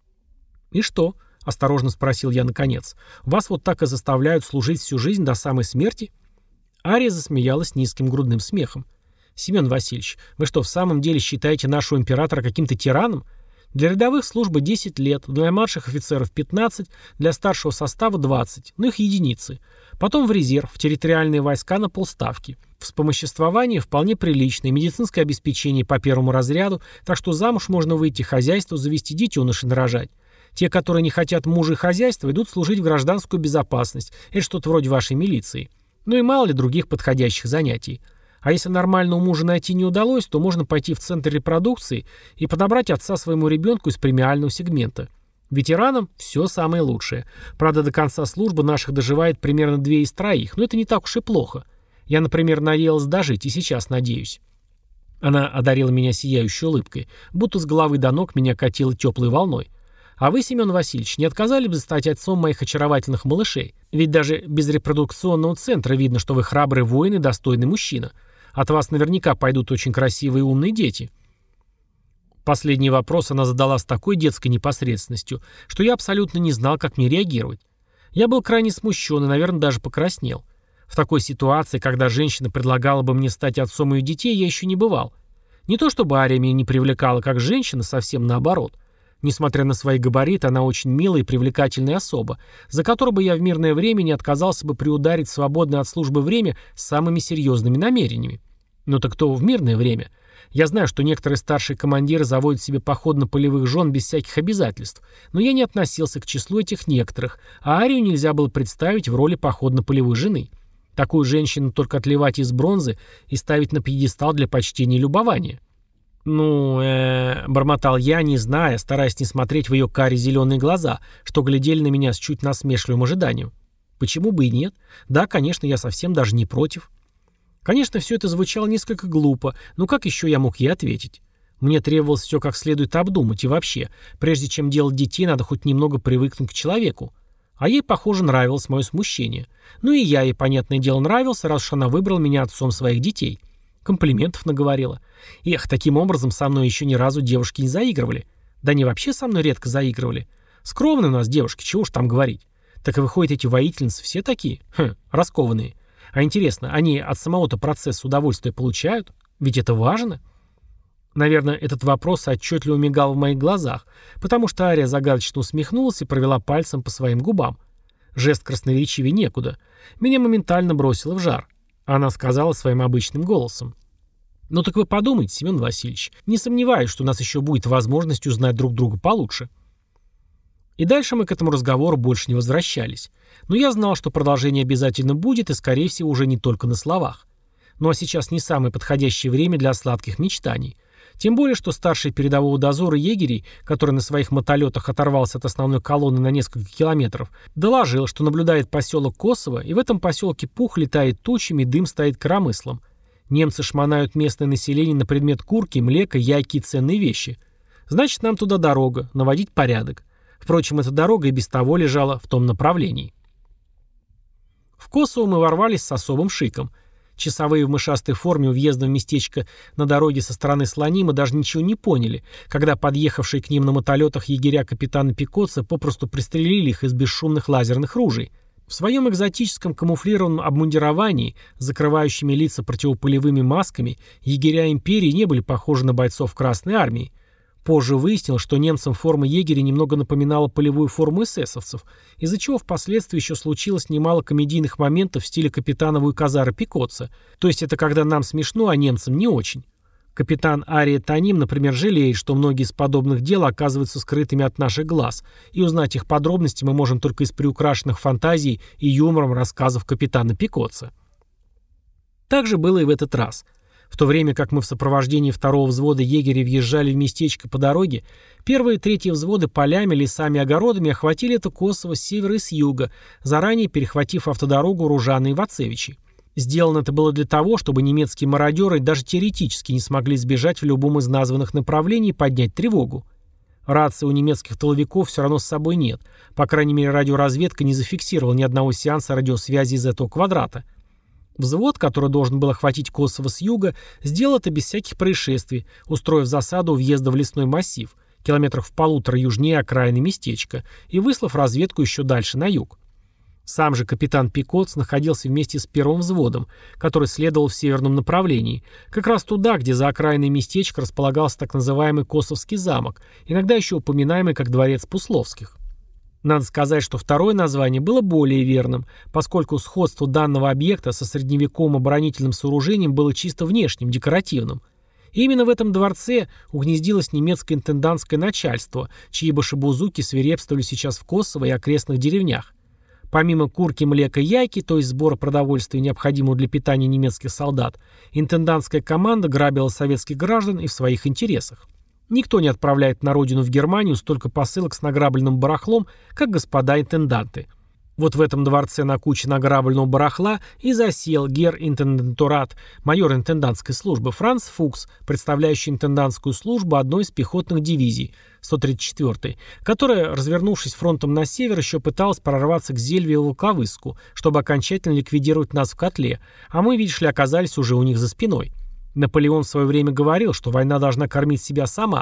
«И что?» — осторожно спросил я наконец. «Вас вот так и заставляют служить всю жизнь до самой смерти?» Ария засмеялась низким грудным смехом. «Семен Васильевич, вы что, в самом деле считаете нашего императора каким-то тираном? Для рядовых служба десять лет, для младших офицеров пятнадцать, для старшего состава двадцать, ну их единицы. Потом в резерв, в территориальные войска на полставки. Вспомоществование вполне приличное, медицинское обеспечение по первому разряду, так что замуж можно выйти, хозяйство завести, детенышей нарожать. Те, которые не хотят мужа и хозяйства, идут служить в гражданскую безопасность. Это что-то вроде вашей милиции. Ну и мало ли других подходящих занятий. А если нормального мужа найти не удалось, то можно пойти в центр репродукции и подобрать отца своему ребенку из премиального сегмента. Ветеранам все самое лучшее. Правда, до конца службы наших доживает примерно две из троих, но это не так уж и плохо. Я, например, надеялась дожить и сейчас надеюсь». Она одарила меня сияющей улыбкой, будто с головы до ног меня катило теплой волной. «А вы, Семен Васильевич, не отказали бы стать отцом моих очаровательных малышей? Ведь даже без репродукционного центра видно, что вы храбрый воин и достойный мужчина. От вас наверняка пойдут очень красивые и умные дети». Последний вопрос она задала с такой детской непосредственностью, что я абсолютно не знал, как мне реагировать. Я был крайне смущен и, наверное, даже покраснел. В такой ситуации, когда женщина предлагала бы мне стать отцом ее детей, я еще не бывал. Не то чтобы Ария меня не привлекала как женщина, совсем наоборот. Несмотря на свои габариты, она очень милая и привлекательная особа, за которой бы я в мирное время не отказался бы приударить в свободное от службы время с самыми серьезными намерениями. Но так кто в мирное время? Я знаю, что некоторые старшие командиры заводят себе походно-полевых жен без всяких обязательств, но я не относился к числу этих некоторых, а Арию нельзя было представить в роли походно-полевой жены. Такую женщину только отливать из бронзы и ставить на пьедестал для почтения и любования. «Ну, э бормотал я, не зная, стараясь не смотреть в ее карие зеленые глаза, что глядели на меня с чуть насмешливым ожиданием. Почему бы и нет? Да, конечно, я совсем даже не против». Конечно, все это звучало несколько глупо, но как еще я мог ей ответить? Мне требовалось все как следует обдумать, и вообще, прежде чем делать детей, надо хоть немного привыкнуть к человеку. А ей, похоже, нравилось мое смущение. Ну и я ей, понятное дело, нравился, раз уж она выбрала меня отцом своих детей. Комплиментов наговорила. Эх, таким образом со мной еще ни разу девушки не заигрывали. Да они вообще со мной редко заигрывали. Скромные у нас девушки, чего уж там говорить. Так и выходят, эти воительницы все такие, хм, раскованные. А интересно, они от самого-то процесса удовольствия получают? Ведь это важно. Наверное, этот вопрос отчетливо мигал в моих глазах, потому что Ария загадочно усмехнулась и провела пальцем по своим губам. Жест красноречивее некуда. Меня моментально бросило в жар. Она сказала своим обычным голосом: «Ну так вы подумайте, Семен Васильевич, не сомневаюсь, что у нас еще будет возможность узнать друг друга получше». И дальше мы к этому разговору больше не возвращались. Но я знал, что продолжение обязательно будет, и, скорее всего, уже не только на словах. Ну а сейчас не самое подходящее время для сладких мечтаний. Тем более, что старший передового дозора егерей, который на своих мотолетах оторвался от основной колонны на несколько километров, доложил, что наблюдает поселок Косово, и в этом поселке пух летает тучами, дым стоит коромыслом. Немцы шмонают местное население на предмет курки, млека, яйки и ценные вещи. Значит, нам туда дорога, наводить порядок. Впрочем, эта дорога и без того лежала в том направлении. В Косово мы ворвались с особым шиком. Часовые в мышастой форме у въезда в местечко на дороге со стороны Слонима даже ничего не поняли, когда подъехавшие к ним на мотолетах егеря капитана Пикотца попросту пристрелили их из бесшумных лазерных ружей. В своем экзотическом камуфлированном обмундировании, закрывающими лица противопылевыми масками, егеря империи не были похожи на бойцов Красной армии. Позже выяснилось, что немцам форма егеря немного напоминала полевую форму эсэсовцев, из-за чего впоследствии еще случилось немало комедийных моментов в стиле капитана Вуйказара Пикотца, то есть это когда нам смешно, а немцам не очень. Капитан Ария Таним, например, жалеет, что многие из подобных дел оказываются скрытыми от наших глаз, и узнать их подробности мы можем только из приукрашенных фантазий и юмором рассказов капитана Пикотца. Так же было и в этот раз. В то время как мы в сопровождении второго взвода егерей въезжали в местечко по дороге, первые и третьи взводы полями, лесами и огородами охватили это Косово с севера и с юга, заранее перехватив автодорогу Ружаны и Вацевичи. Сделано это было для того, чтобы немецкие мародеры даже теоретически не смогли сбежать в любом из названных направлений и поднять тревогу. Рации у немецких тыловиков все равно с собой нет, по крайней мере радиоразведка не зафиксировала ни одного сеанса радиосвязи из этого квадрата. Взвод, который должен был охватить Косово с юга, сделал это без всяких происшествий, устроив засаду у въезда в лесной массив, километрах в полутора южнее окраины местечка, и выслав разведку еще дальше на юг. Сам же капитан Пикотц находился вместе с первым взводом, который следовал в северном направлении, как раз туда, где за окраиной местечка располагался так называемый Косовский замок, иногда еще упоминаемый как дворец Пусловских. Надо сказать, что второе название было более верным, поскольку сходство данного объекта со средневековым оборонительным сооружением было чисто внешним, декоративным. И именно в этом дворце угнездилось немецкое интендантское начальство, чьи башибузуки свирепствовали сейчас в Косово и окрестных деревнях. Помимо курки, млека, яйки, то есть сбора продовольствия, необходимого для питания немецких солдат, интендантская команда грабила советских граждан и в своих интересах. Никто не отправляет на родину в Германию столько посылок с награбленным барахлом, как господа интенданты. Вот в этом дворце на куче награбленного барахла и засел гер-интенданторат, майор интендантской службы Франц Фукс, представляющий интендантскую службу одной из пехотных дивизий, сто тридцать четвёртой, которая, развернувшись фронтом на север, еще пыталась прорваться к Зельве и Волковыску, чтобы окончательно ликвидировать нас в котле, а мы, видишь ли, оказались уже у них за спиной. Наполеон в свое время говорил, что война должна кормить себя сама,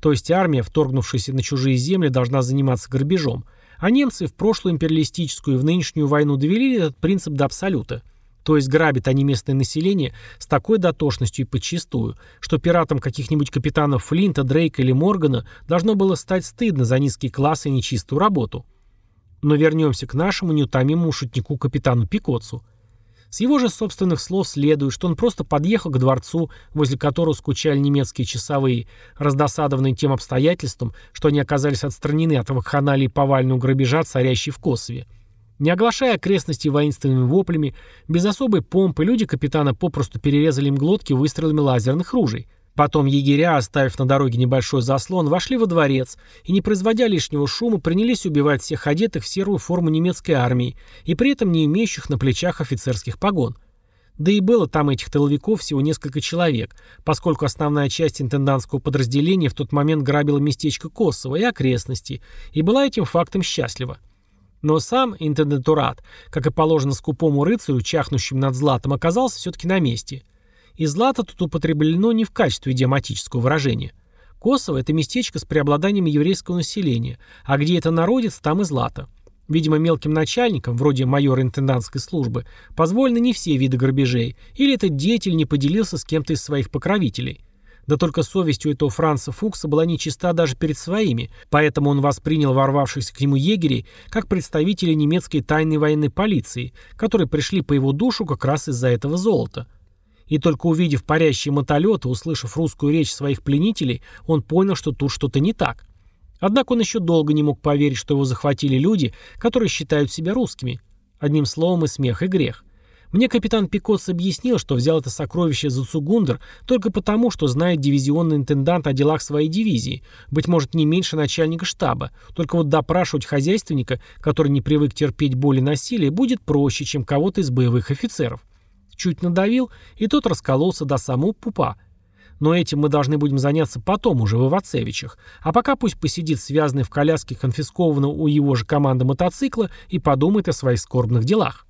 То есть армия, вторгнувшаяся на чужие земли, должна заниматься грабежом. А немцы в прошлую империалистическую и в нынешнюю войну довели этот принцип до абсолюта. То есть грабят они местное население с такой дотошностью и подчистую, что пиратам каких-нибудь капитанов Флинта, Дрейка или Моргана должно было стать стыдно за низкий класс и нечистую работу. Но вернемся к нашему неутомимому шутнику капитану Пикоццу. С его же собственных слов следует, что он просто подъехал к дворцу, возле которого скучали немецкие часовые, раздосадованные тем обстоятельством, что они оказались отстранены от вакханалии повального грабежа, царящей в Косове. Не оглашая окрестности воинственными воплями, без особой помпы люди капитана попросту перерезали им глотки выстрелами лазерных ружей. Потом егеря, оставив на дороге небольшой заслон, вошли во дворец и, не производя лишнего шума, принялись убивать всех одетых в серую форму немецкой армии и при этом не имеющих на плечах офицерских погон. Да и было там этих тыловиков всего несколько человек, поскольку основная часть интендантского подразделения в тот момент грабила местечко Косово и окрестности, и была этим фактом счастлива. Но сам интендантурат, как и положено скупому рыцарю, чахнущим над златом, оказался все-таки на месте. И злато тут употреблено не в качестве идиоматического выражения. Косово – это местечко с преобладанием еврейского населения, а где это народец, там и злато. Видимо, мелким начальникам, вроде майора интендантской службы, позволены не все виды грабежей, или этот деятель не поделился с кем-то из своих покровителей. Да только совесть у этого Франца Фукса была нечиста даже перед своими, поэтому он воспринял ворвавшихся к нему егерей как представителей немецкой тайной военной полиции, которые пришли по его душу как раз из-за этого золота. И только увидев парящие мотолеты, услышав русскую речь своих пленителей, он понял, что тут что-то не так. Однако он еще долго не мог поверить, что его захватили люди, которые считают себя русскими. Одним словом, и смех, и грех. Мне капитан Пикоццо объяснил, что взял это сокровище за Цугундер только потому, что знает дивизионный интендант о делах своей дивизии, быть может, не меньше начальника штаба, только вот допрашивать хозяйственника, который не привык терпеть боль и насилие, будет проще, чем кого-то из боевых офицеров. Чуть надавил, и тот раскололся до самого пупа. Но этим мы должны будем заняться потом уже в Ивацевичах, а пока пусть посидит связанный в коляске конфискованного у его же команды мотоцикла и подумает о своих скорбных делах.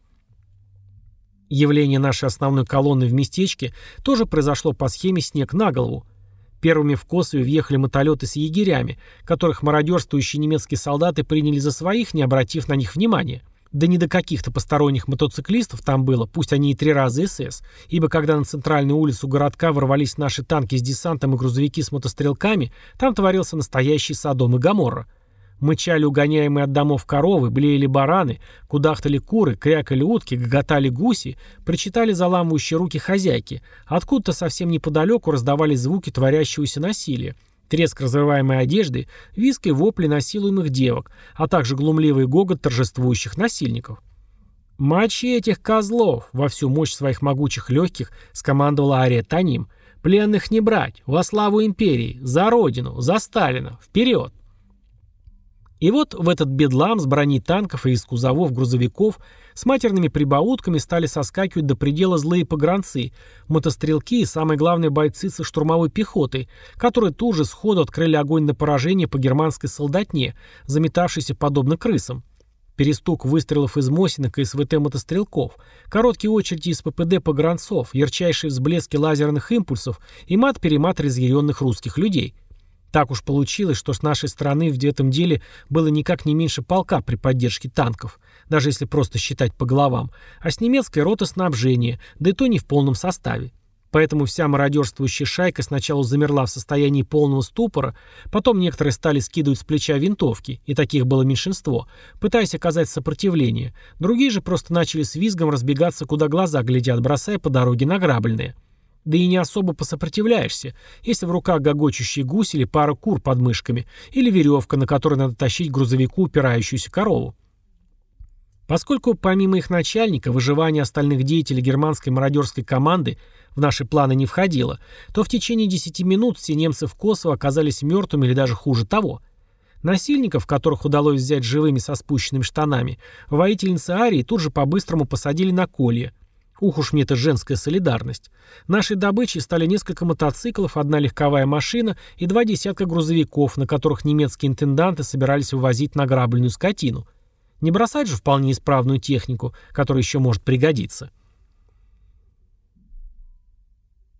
Явление нашей основной колонны в местечке тоже произошло по схеме «снег на голову». Первыми в Косове въехали мотолеты с егерями, которых мародерствующие немецкие солдаты приняли за своих, не обратив на них внимания. Да не до каких-то посторонних мотоциклистов там было, пусть они и три раза СС, ибо когда на центральную улицу городка ворвались наши танки с десантом и грузовики с мотострелками, там творился настоящий Содом и Гоморра. Мычали угоняемые от домов коровы, блеяли бараны, кудахтали куры, крякали утки, гоготали гуси, причитали заламывающие руки хозяйки. Откуда-то совсем неподалеку раздавались звуки творящегося насилия. Треск разрываемой одежды, визг и вопли насилуемых девок, а также глумливый гогот торжествующих насильников. «Мочи этих козлов!» — во всю мощь своих могучих легких скомандовала Ария Таним. «Пленных не брать! Во славу империи! За родину! За Сталина! Вперед!» И вот в этот бедлам с брони танков и из кузовов грузовиков с матерными прибаутками стали соскакивать до предела злые погранцы, мотострелки и, самое главное, бойцы со штурмовой пехотой, которые тут же сходу открыли огонь на поражение по германской солдатне, заметавшейся подобно крысам. Перестук выстрелов из Мосинок и СВТ мотострелков, короткие очереди из ППД погранцов, ярчайшие взблески лазерных импульсов и мат-перемат разъяренных русских людей. Так уж получилось, что с нашей стороны в этом деле было никак не меньше полка при поддержке танков, даже если просто считать по головам, а с немецкой роты снабжения, да и то не в полном составе. Поэтому вся мародерствующая шайка сначала замерла в состоянии полного ступора, потом некоторые стали скидывать с плеча винтовки, и таких было меньшинство, пытаясь оказать сопротивление, другие же просто начали с визгом разбегаться, куда глаза глядят, бросая по дороге награбленные. Да и не особо посопротивляешься, если в руках гогочущий гусь или пара кур под мышками, или веревка, на которой надо тащить грузовику упирающуюся корову. Поскольку помимо их начальника выживание остальных деятелей германской мародерской команды в наши планы не входило, то в течение десяти минут все немцы в Косово оказались мертвыми или даже хуже того. Насильников, которых удалось взять живыми со спущенными штанами, воительницы Арии тут же по-быстрому посадили на колья. Ух уж мне эта женская солидарность. Нашей добычей стали несколько мотоциклов, одна легковая машина и два десятка грузовиков, на которых немецкие интенданты собирались вывозить награбленную скотину. Не бросать же вполне исправную технику, которая еще может пригодиться.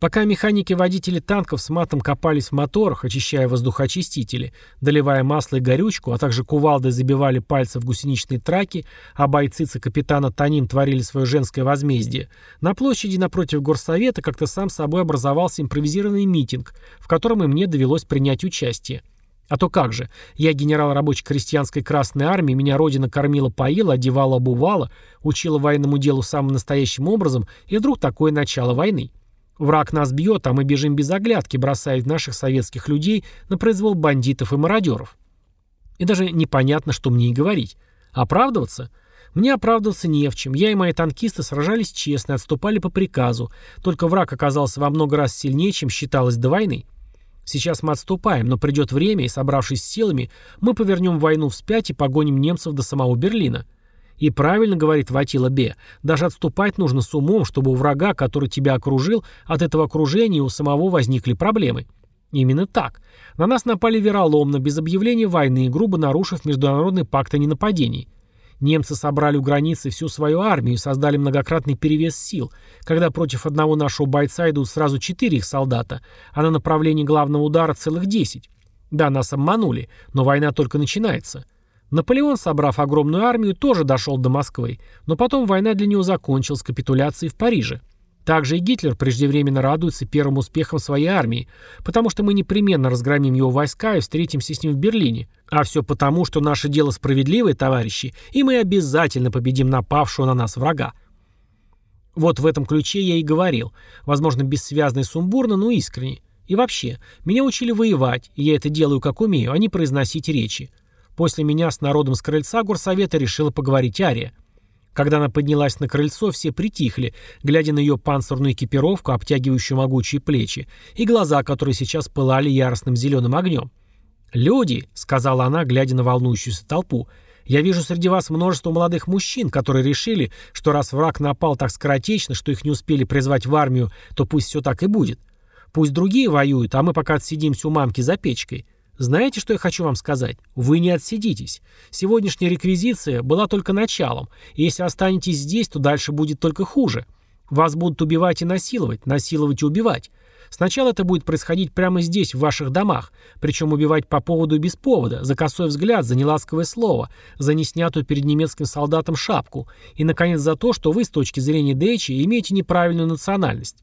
Пока механики-водители танков с матом копались в моторах, очищая воздухоочистители, доливая масло и горючку, а также кувалдой забивали пальцы в гусеничные траки, а бойцы капитана Таним творили свое женское возмездие, на площади напротив горсовета как-то сам собой образовался импровизированный митинг, в котором и мне довелось принять участие. А то как же, я генерал рабоче-крестьянской Красной Армии, меня родина кормила-поила, одевала, обувала, учила военному делу самым настоящим образом, и вдруг такое начало войны. Враг нас бьет, а мы бежим без оглядки, бросая наших советских людей на произвол бандитов и мародеров. И даже непонятно, что мне и говорить. Оправдываться? Мне оправдываться не в чем. Я и мои танкисты сражались честно, отступали по приказу. Только враг оказался во много раз сильнее, чем считалось до войны. Сейчас мы отступаем, но придет время, и, собравшись с силами, мы повернем войну вспять и погоним немцев до самого Берлина. И правильно говорит Ватила Бе, даже отступать нужно с умом, чтобы у врага, который тебя окружил, от этого окружения у самого возникли проблемы. Именно так. На нас напали вероломно, без объявления войны, грубо нарушив международный пакт о ненападении. Немцы собрали у границы всю свою армию и создали многократный перевес сил, когда против одного нашего бойца идут сразу четыре их солдата, а на направлении главного удара целых десять. Да, нас обманули, но война только начинается. Наполеон, собрав огромную армию, тоже дошел до Москвы, но потом война для него закончилась капитуляцией в Париже. Также и Гитлер преждевременно радуется первым успехам своей армии, потому что мы непременно разгромим его войска и встретимся с ним в Берлине. А все потому, что наше дело справедливое, товарищи, и мы обязательно победим напавшего на нас врага. Вот в этом ключе я и говорил, возможно, бессвязно и сумбурно, но искренне. И вообще, меня учили воевать, и я это делаю как умею, а не произносить речи. После меня с народом с крыльца горсовета решила поговорить Ария. Когда она поднялась на крыльцо, все притихли, глядя на ее панцирную экипировку, обтягивающую могучие плечи, и глаза, которые сейчас пылали яростным зеленым огнем. «Люди», — сказала она, глядя на волнующуюся толпу, — «я вижу среди вас множество молодых мужчин, которые решили, что раз враг напал так скоротечно, что их не успели призвать в армию, то пусть все так и будет. Пусть другие воюют, а мы пока отсидимся у мамки за печкой. Знаете, что я хочу вам сказать? Вы не отсидитесь. Сегодняшняя реквизиция была только началом, и если останетесь здесь, то дальше будет только хуже. Вас будут убивать и насиловать, насиловать и убивать. Сначала это будет происходить прямо здесь, в ваших домах, причем убивать по поводу и без повода, за косой взгляд, за неласковое слово, за неснятую перед немецким солдатом шапку, и, наконец, за то, что вы, с точки зрения Дойче, имеете неправильную национальность.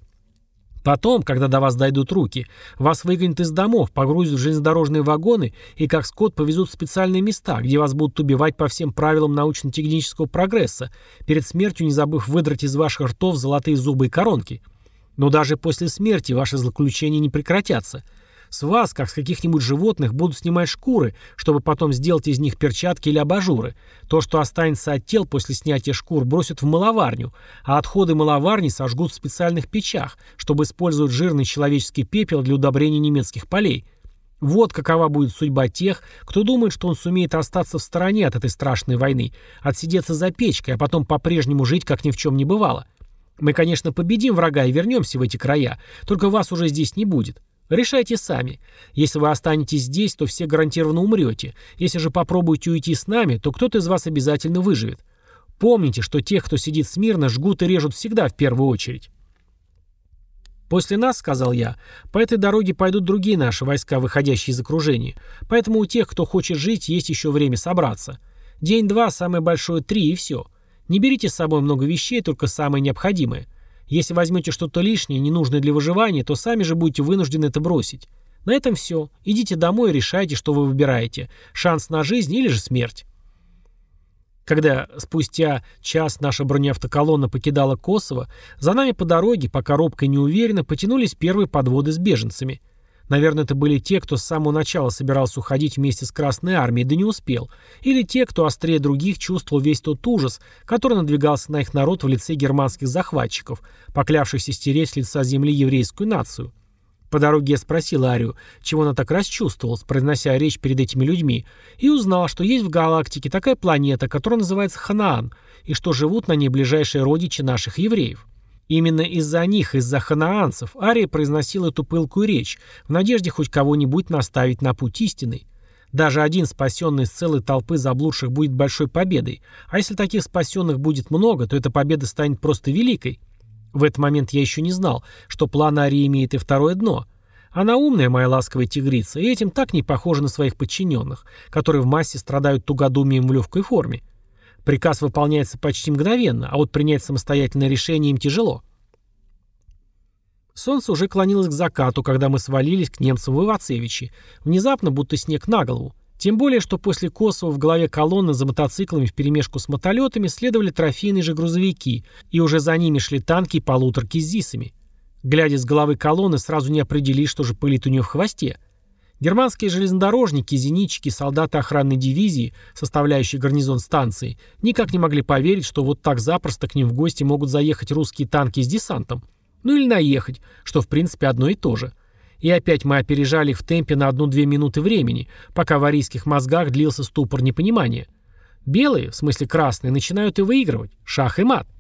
Потом, когда до вас дойдут руки, вас выгонят из домов, погрузят в железнодорожные вагоны и как скот повезут в специальные места, где вас будут убивать по всем правилам научно-технического прогресса, перед смертью не забыв выдрать из ваших ртов золотые зубы и коронки. Но даже после смерти ваши злоключения не прекратятся. С вас, как с каких-нибудь животных, будут снимать шкуры, чтобы потом сделать из них перчатки или абажуры. То, что останется от тел после снятия шкур, бросят в мыловарню, а отходы мыловарни сожгут в специальных печах, чтобы использовать жирный человеческий пепел для удобрения немецких полей. Вот какова будет судьба тех, кто думает, что он сумеет остаться в стороне от этой страшной войны, отсидеться за печкой, а потом по-прежнему жить, как ни в чем не бывало. Мы, конечно, победим врага и вернемся в эти края, только вас уже здесь не будет. Решайте сами. Если вы останетесь здесь, то все гарантированно умрете. Если же попробуете уйти с нами, то кто-то из вас обязательно выживет. Помните, что тех, кто сидит смирно, жгут и режут всегда в первую очередь. «После нас, — сказал я, — по этой дороге пойдут другие наши войска, выходящие из окружения. Поэтому у тех, кто хочет жить, есть еще время собраться. День-два, самое большое три, и все. Не берите с собой много вещей, только самое необходимое. Если возьмете что-то лишнее, ненужное для выживания, то сами же будете вынуждены это бросить. На этом все. Идите домой и решайте, что вы выбираете. Шанс на жизнь или же смерть». Когда спустя час наша бронеавтоколонна покидала Косово, за нами по дороге, пока робко и неуверенно, потянулись первые подводы с беженцами. Наверное, это были те, кто с самого начала собирался уходить вместе с Красной Армией, да не успел. Или те, кто острее других чувствовал весь тот ужас, который надвигался на их народ в лице германских захватчиков, поклявшихся стереть с лица земли еврейскую нацию. По дороге я спросил Арию, чего она так расчувствовалась, произнося речь перед этими людьми, и узнал, что есть в галактике такая планета, которая называется Ханаан, и что живут на ней ближайшие родичи наших евреев. Именно из-за них, из-за ханаанцев, Ария произносил эту пылкую речь, в надежде хоть кого-нибудь наставить на путь истинный. Даже один спасенный из целой толпы заблудших будет большой победой, а если таких спасенных будет много, то эта победа станет просто великой. В этот момент я еще не знал, что план Арии имеет и второе дно. Она умная, моя ласковая тигрица, и этим так не похожа на своих подчиненных, которые в массе страдают тугодумием в легкой форме. Приказ выполняется почти мгновенно, а вот принять самостоятельное решение им тяжело. Солнце уже клонилось к закату, когда мы свалились к немцам в Ивацевичи, внезапно будто снег на голову. Тем более, что после Косово в голове колонны за мотоциклами вперемешку с мотолетами следовали трофейные же грузовики, и уже за ними шли танки и полуторки с ЗИСами. Глядя с головы колонны, сразу не определишь, что же пылит у нее в хвосте. Германские железнодорожники, зенитчики, солдаты охранной дивизии, составляющие гарнизон станции, никак не могли поверить, что вот так запросто к ним в гости могут заехать русские танки с десантом. Ну или наехать, что в принципе одно и то же. И опять мы опережали их в темпе на одну-две минуты времени, пока в арийских мозгах длился ступор непонимания. Белые, в смысле красные, начинают и выигрывать. Шах и мат.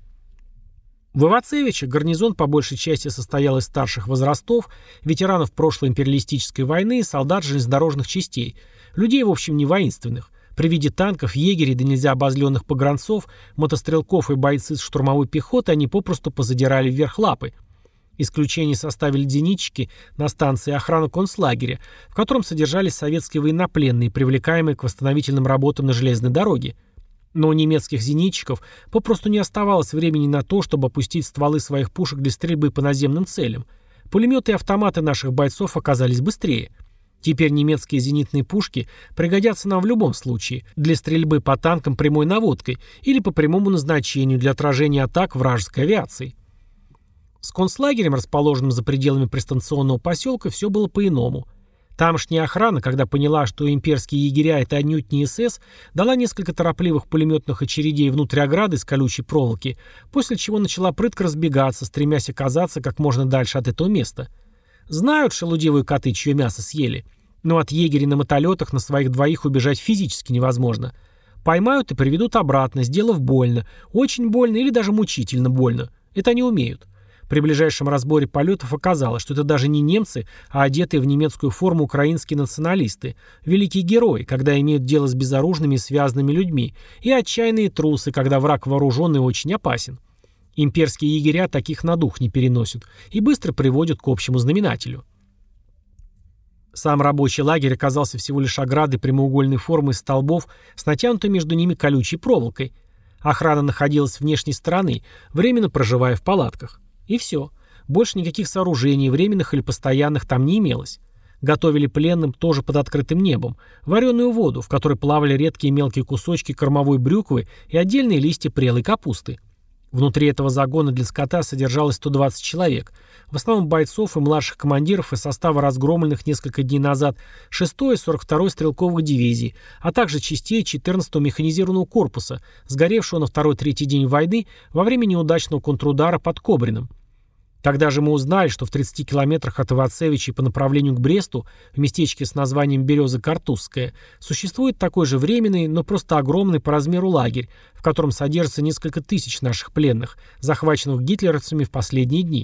В Ивацевиче гарнизон по большей части состоял из старших возрастов, ветеранов прошлой империалистической войны и солдат железнодорожных частей, людей, в общем, не воинственных. При виде танков, егерей да нельзя обозленных погранцов, мотострелков и бойцы с штурмовой пехоты они попросту позадирали вверх лапы. Исключение составили зенитчики на станции охраны концлагеря, в котором содержались советские военнопленные, привлекаемые к восстановительным работам на железной дороге. Но у немецких зенитчиков попросту не оставалось времени на то, чтобы опустить стволы своих пушек для стрельбы по наземным целям. Пулеметы и автоматы наших бойцов оказались быстрее. Теперь немецкие зенитные пушки пригодятся нам в любом случае для стрельбы по танкам прямой наводкой или по прямому назначению для отражения атак вражеской авиации. С концлагерем, расположенным за пределами пристанционного поселка, все было по-иному. Тамошняя охрана, когда поняла, что имперские егеря — это отнюдь не СС, дала несколько торопливых пулеметных очередей внутрь ограды из колючей проволоки, после чего начала прытко разбегаться, стремясь оказаться как можно дальше от этого места. Знают шелудивые коты, чье мясо съели. Но от егерей на мотолетах на своих двоих убежать физически невозможно. Поймают и приведут обратно, сделав больно, очень больно или даже мучительно больно. Это они умеют. При ближайшем разборе полетов оказалось, что это даже не немцы, а одетые в немецкую форму украинские националисты, великие герои, когда имеют дело с безоружными и связанными людьми, и отчаянные трусы, когда враг вооруженный очень опасен. Имперские егеря таких на дух не переносят и быстро приводят к общему знаменателю. Сам рабочий лагерь оказался всего лишь оградой прямоугольной формы из столбов с натянутой между ними колючей проволокой. Охрана находилась с внешней стороны, временно проживая в палатках. И все. Больше никаких сооружений, временных или постоянных, там не имелось. Готовили пленным тоже под открытым небом. Вареную воду, в которой плавали редкие мелкие кусочки кормовой брюквы и отдельные листья прелой капусты. Внутри этого загона для скота содержалось сто двадцать человек, в основном бойцов и младших командиров из состава разгромленных несколько дней назад шестой и сорок второй стрелковых дивизий, а также частей четырнадцатого механизированного корпуса, сгоревшего на второй-третий день войны во время неудачного контрудара под Кобриным. Тогда же мы узнали, что в тридцати километрах от Ивацевичей по направлению к Бресту, в местечке с названием Береза-Картузская, существует такой же временный, но просто огромный по размеру лагерь, в котором содержится несколько тысяч наших пленных, захваченных гитлеровцами в последние дни.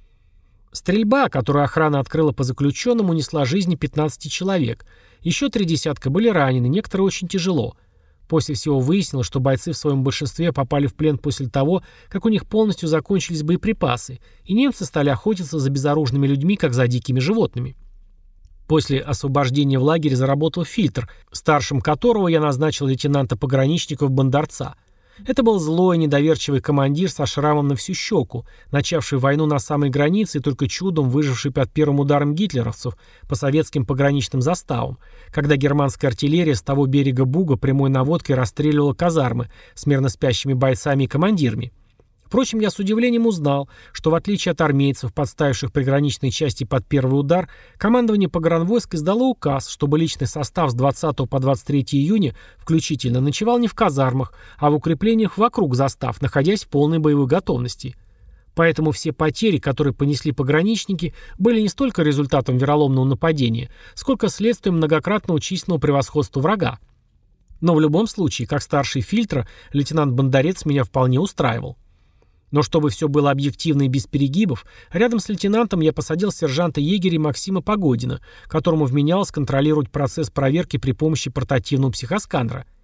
Стрельба, которую охрана открыла по заключенным, унесла жизни пятнадцати человек. Еще три десятка были ранены, некоторые очень тяжело. После всего выяснилось, что бойцы в своем большинстве попали в плен после того, как у них полностью закончились боеприпасы, и немцы стали охотиться за безоружными людьми, как за дикими животными. После освобождения в лагере заработал фильтр, старшим которого я назначил лейтенанта-пограничников Бондарца. Это был злой, недоверчивый командир со шрамом на всю щеку, начавший войну на самой границе и только чудом выживший под первым ударом гитлеровцев по советским пограничным заставам, когда германская артиллерия с того берега Буга прямой наводкой расстреливала казармы с мирно спящими бойцами и командирами. Впрочем, я с удивлением узнал, что в отличие от армейцев, подставивших приграничные части под первый удар, командование погранвойск издало указ, чтобы личный состав с двадцатого по двадцать третье июня включительно ночевал не в казармах, а в укреплениях вокруг застав, находясь в полной боевой готовности. Поэтому все потери, которые понесли пограничники, были не столько результатом вероломного нападения, сколько следствием многократного численного превосходства врага. Но в любом случае, как старший фильтра, лейтенант Бондарец меня вполне устраивал. Но чтобы все было объективно и без перегибов, рядом с лейтенантом я посадил сержанта-егеря Максима Погодина, которому вменялось контролировать процесс проверки при помощи портативного психосканера.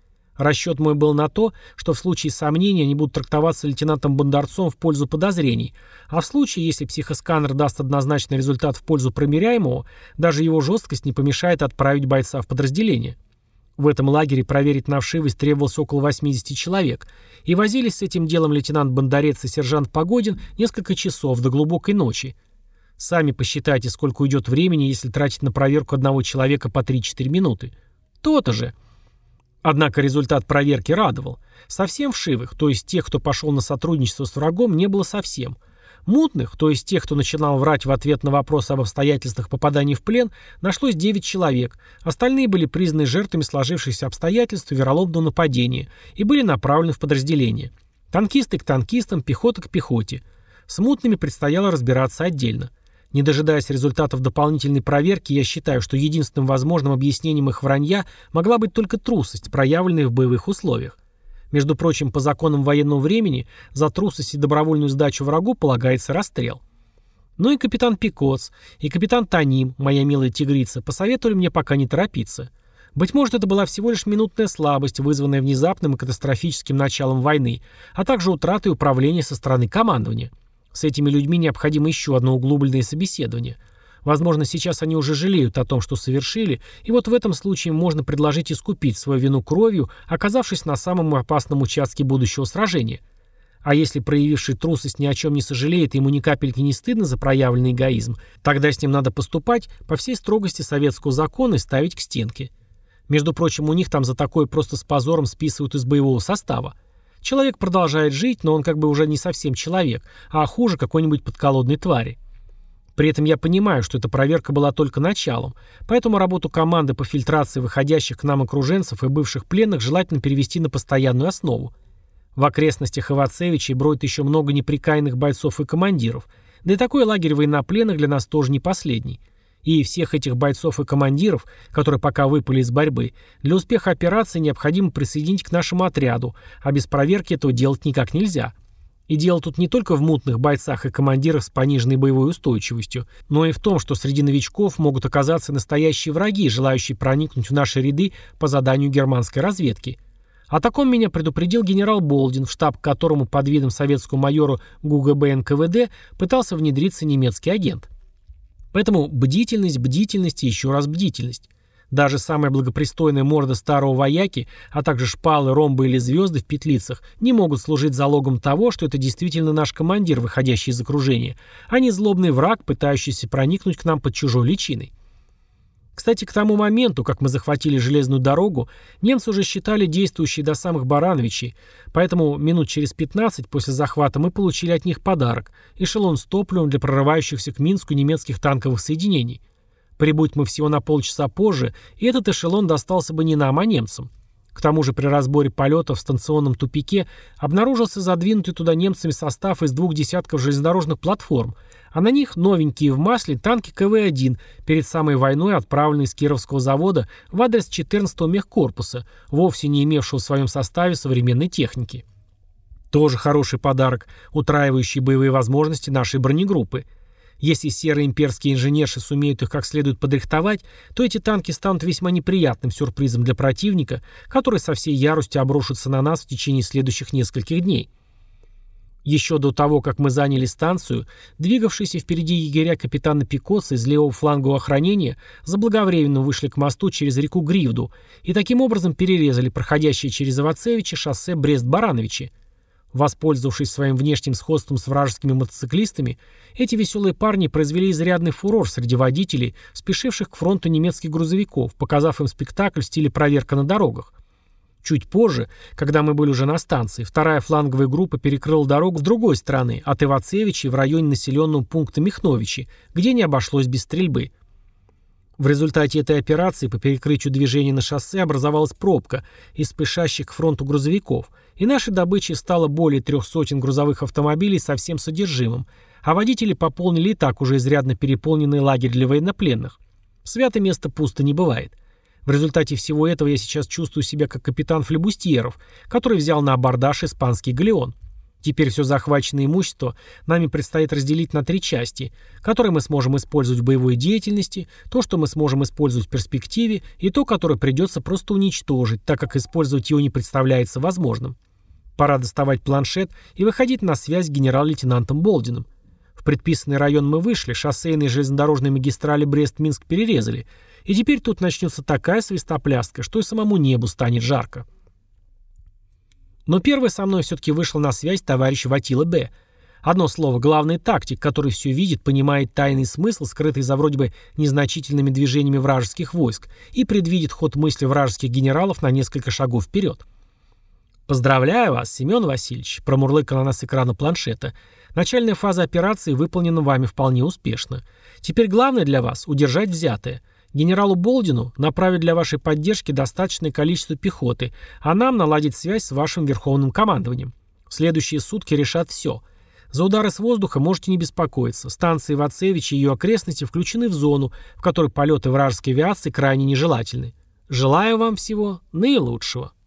Расчет мой был на то, что в случае сомнений они будут трактоваться лейтенантом Бондарцом в пользу подозрений, а в случае, если психосканер даст однозначный результат в пользу промеряемого, даже его жесткость не помешает отправить бойца в подразделение. В этом лагере проверить на вшивость требовалось около восьмидесяти человек, и возились с этим делом лейтенант Бондарец и сержант Погодин несколько часов до глубокой ночи. Сами посчитайте, сколько уйдет времени, если тратить на проверку одного человека по три-четыре минуты. То-то же. Однако результат проверки радовал. Совсем вшивых, то есть тех, кто пошел на сотрудничество с врагом, не было совсем. Мутных, то есть тех, кто начинал врать в ответ на вопрос об обстоятельствах попадания в плен, нашлось девять человек. Остальные были признаны жертвами сложившихся обстоятельств и вероломного нападения и были направлены в подразделение. Танкисты к танкистам, пехота к пехоте. С мутными предстояло разбираться отдельно. Не дожидаясь результатов дополнительной проверки, я считаю, что единственным возможным объяснением их вранья могла быть только трусость, проявленная в боевых условиях. Между прочим, по законам военного времени за трусость и добровольную сдачу врагу полагается расстрел. Ну и капитан Пикоц, и капитан Таним, моя милая тигрица, посоветовали мне пока не торопиться. Быть может, это была всего лишь минутная слабость, вызванная внезапным и катастрофическим началом войны, а также утратой управления со стороны командования. С этими людьми необходимо еще одно углубленное собеседование. Возможно, сейчас они уже жалеют о том, что совершили, и вот в этом случае можно предложить искупить свою вину кровью, оказавшись на самом опасном участке будущего сражения. А если проявивший трусость ни о чем не сожалеет и ему ни капельки не стыдно за проявленный эгоизм, тогда с ним надо поступать по всей строгости советского закона и ставить к стенке. Между прочим, у них там за такое просто с позором списывают из боевого состава. Человек продолжает жить, но он как бы уже не совсем человек, а хуже какой-нибудь подколодной твари. При этом я понимаю, что эта проверка была только началом, поэтому работу команды по фильтрации выходящих к нам окруженцев и бывших пленных желательно перевести на постоянную основу. В окрестностях Ивацевичей бродит еще много неприкаянных бойцов и командиров, да и такой лагерь военнопленных для нас тоже не последний. И всех этих бойцов и командиров, которые пока выпали из борьбы, для успеха операции необходимо присоединить к нашему отряду, а без проверки этого делать никак нельзя. И дело тут не только в мутных бойцах и командирах с пониженной боевой устойчивостью, но и в том, что среди новичков могут оказаться настоящие враги, желающие проникнуть в наши ряды по заданию германской разведки. О таком меня предупредил генерал Болдин, в штаб к которому под видом советскому майору ГУГБ эн ка вэ дэ пытался внедриться немецкий агент. Поэтому бдительность, бдительность и еще раз бдительность. Даже самая благопристойная морда старого вояки, а также шпалы, ромбы или звезды в петлицах не могут служить залогом того, что это действительно наш командир, выходящий из окружения, а не злобный враг, пытающийся проникнуть к нам под чужой личиной. Кстати, к тому моменту, как мы захватили железную дорогу, немцы уже считали действующей до самых Барановичей, поэтому минут через пятнадцать после захвата мы получили от них подарок – эшелон с топливом для прорывающихся к Минску немецких танковых соединений. Прибудь мы всего на полчаса позже, и этот эшелон достался бы не нам, а немцам. К тому же при разборе полетов в станционном тупике обнаружился задвинутый туда немцами состав из двух десятков железнодорожных платформ, а на них новенькие в масле танки ка вэ один, перед самой войной отправленные с Кировского завода в адрес четырнадцатого мехкорпуса, вовсе не имевшего в своем составе современной техники. Тоже хороший подарок, утраивающий боевые возможности нашей бронегруппы. Если серые имперские инженерши сумеют их как следует подрихтовать, то эти танки станут весьма неприятным сюрпризом для противника, который со всей яростью обрушится на нас в течение следующих нескольких дней. Еще до того, как мы заняли станцию, двигавшиеся впереди егеря капитана Пикоца из левого флангового охранения заблаговременно вышли к мосту через реку Гривду и таким образом перерезали проходящее через Ивацевичи шоссе Брест-Барановичи. Воспользовавшись своим внешним сходством с вражескими мотоциклистами, эти веселые парни произвели изрядный фурор среди водителей, спешивших к фронту немецких грузовиков, показав им спектакль в стиле проверка на дорогах. Чуть позже, когда мы были уже на станции, вторая фланговая группа перекрыла дорогу с другой стороны, от Ивацевичей в районе населенного пункта Михновичи, где не обошлось без стрельбы. В результате этой операции по перекрытию движения на шоссе образовалась пробка из спешащих к фронту грузовиков, и нашей добычей стало более трех сотен грузовых автомобилей со всем содержимым, а водители пополнили и так уже изрядно переполненный лагерь для военнопленных. Свято место пусто не бывает. В результате всего этого я сейчас чувствую себя как капитан флебустьеров, который взял на абордаж испанский галеон. Теперь все захваченное имущество нами предстоит разделить на три части, которые мы сможем использовать в боевой деятельности, то, что мы сможем использовать в перспективе, и то, которое придется просто уничтожить, так как использовать его не представляется возможным. Пора доставать планшет и выходить на связь с генерал-лейтенантом Болдиным. В предписанный район мы вышли, шоссейные железнодорожные магистрали Брест-Минск перерезали, и теперь тут начнется такая свистопляска, что и самому небу станет жарко. Но первый со мной все-таки вышел на связь товарищ Ватила Б. Одно слово, главный тактик, который все видит, понимает тайный смысл, скрытый за вроде бы незначительными движениями вражеских войск, и предвидит ход мысли вражеских генералов на несколько шагов вперед. «Поздравляю вас, Семен Васильевич», — промурлыкал она с экрана планшета. «Начальная фаза операции выполнена вами вполне успешно. Теперь главное для вас — удержать взятое. Генералу Болдину направить для вашей поддержки достаточное количество пехоты, а нам наладить связь с вашим верховным командованием. Следующие сутки решат все. За удары с воздуха можете не беспокоиться. Станции Вацевич и ее окрестности включены в зону, в которой полеты вражеской авиации крайне нежелательны. Желаю вам всего наилучшего».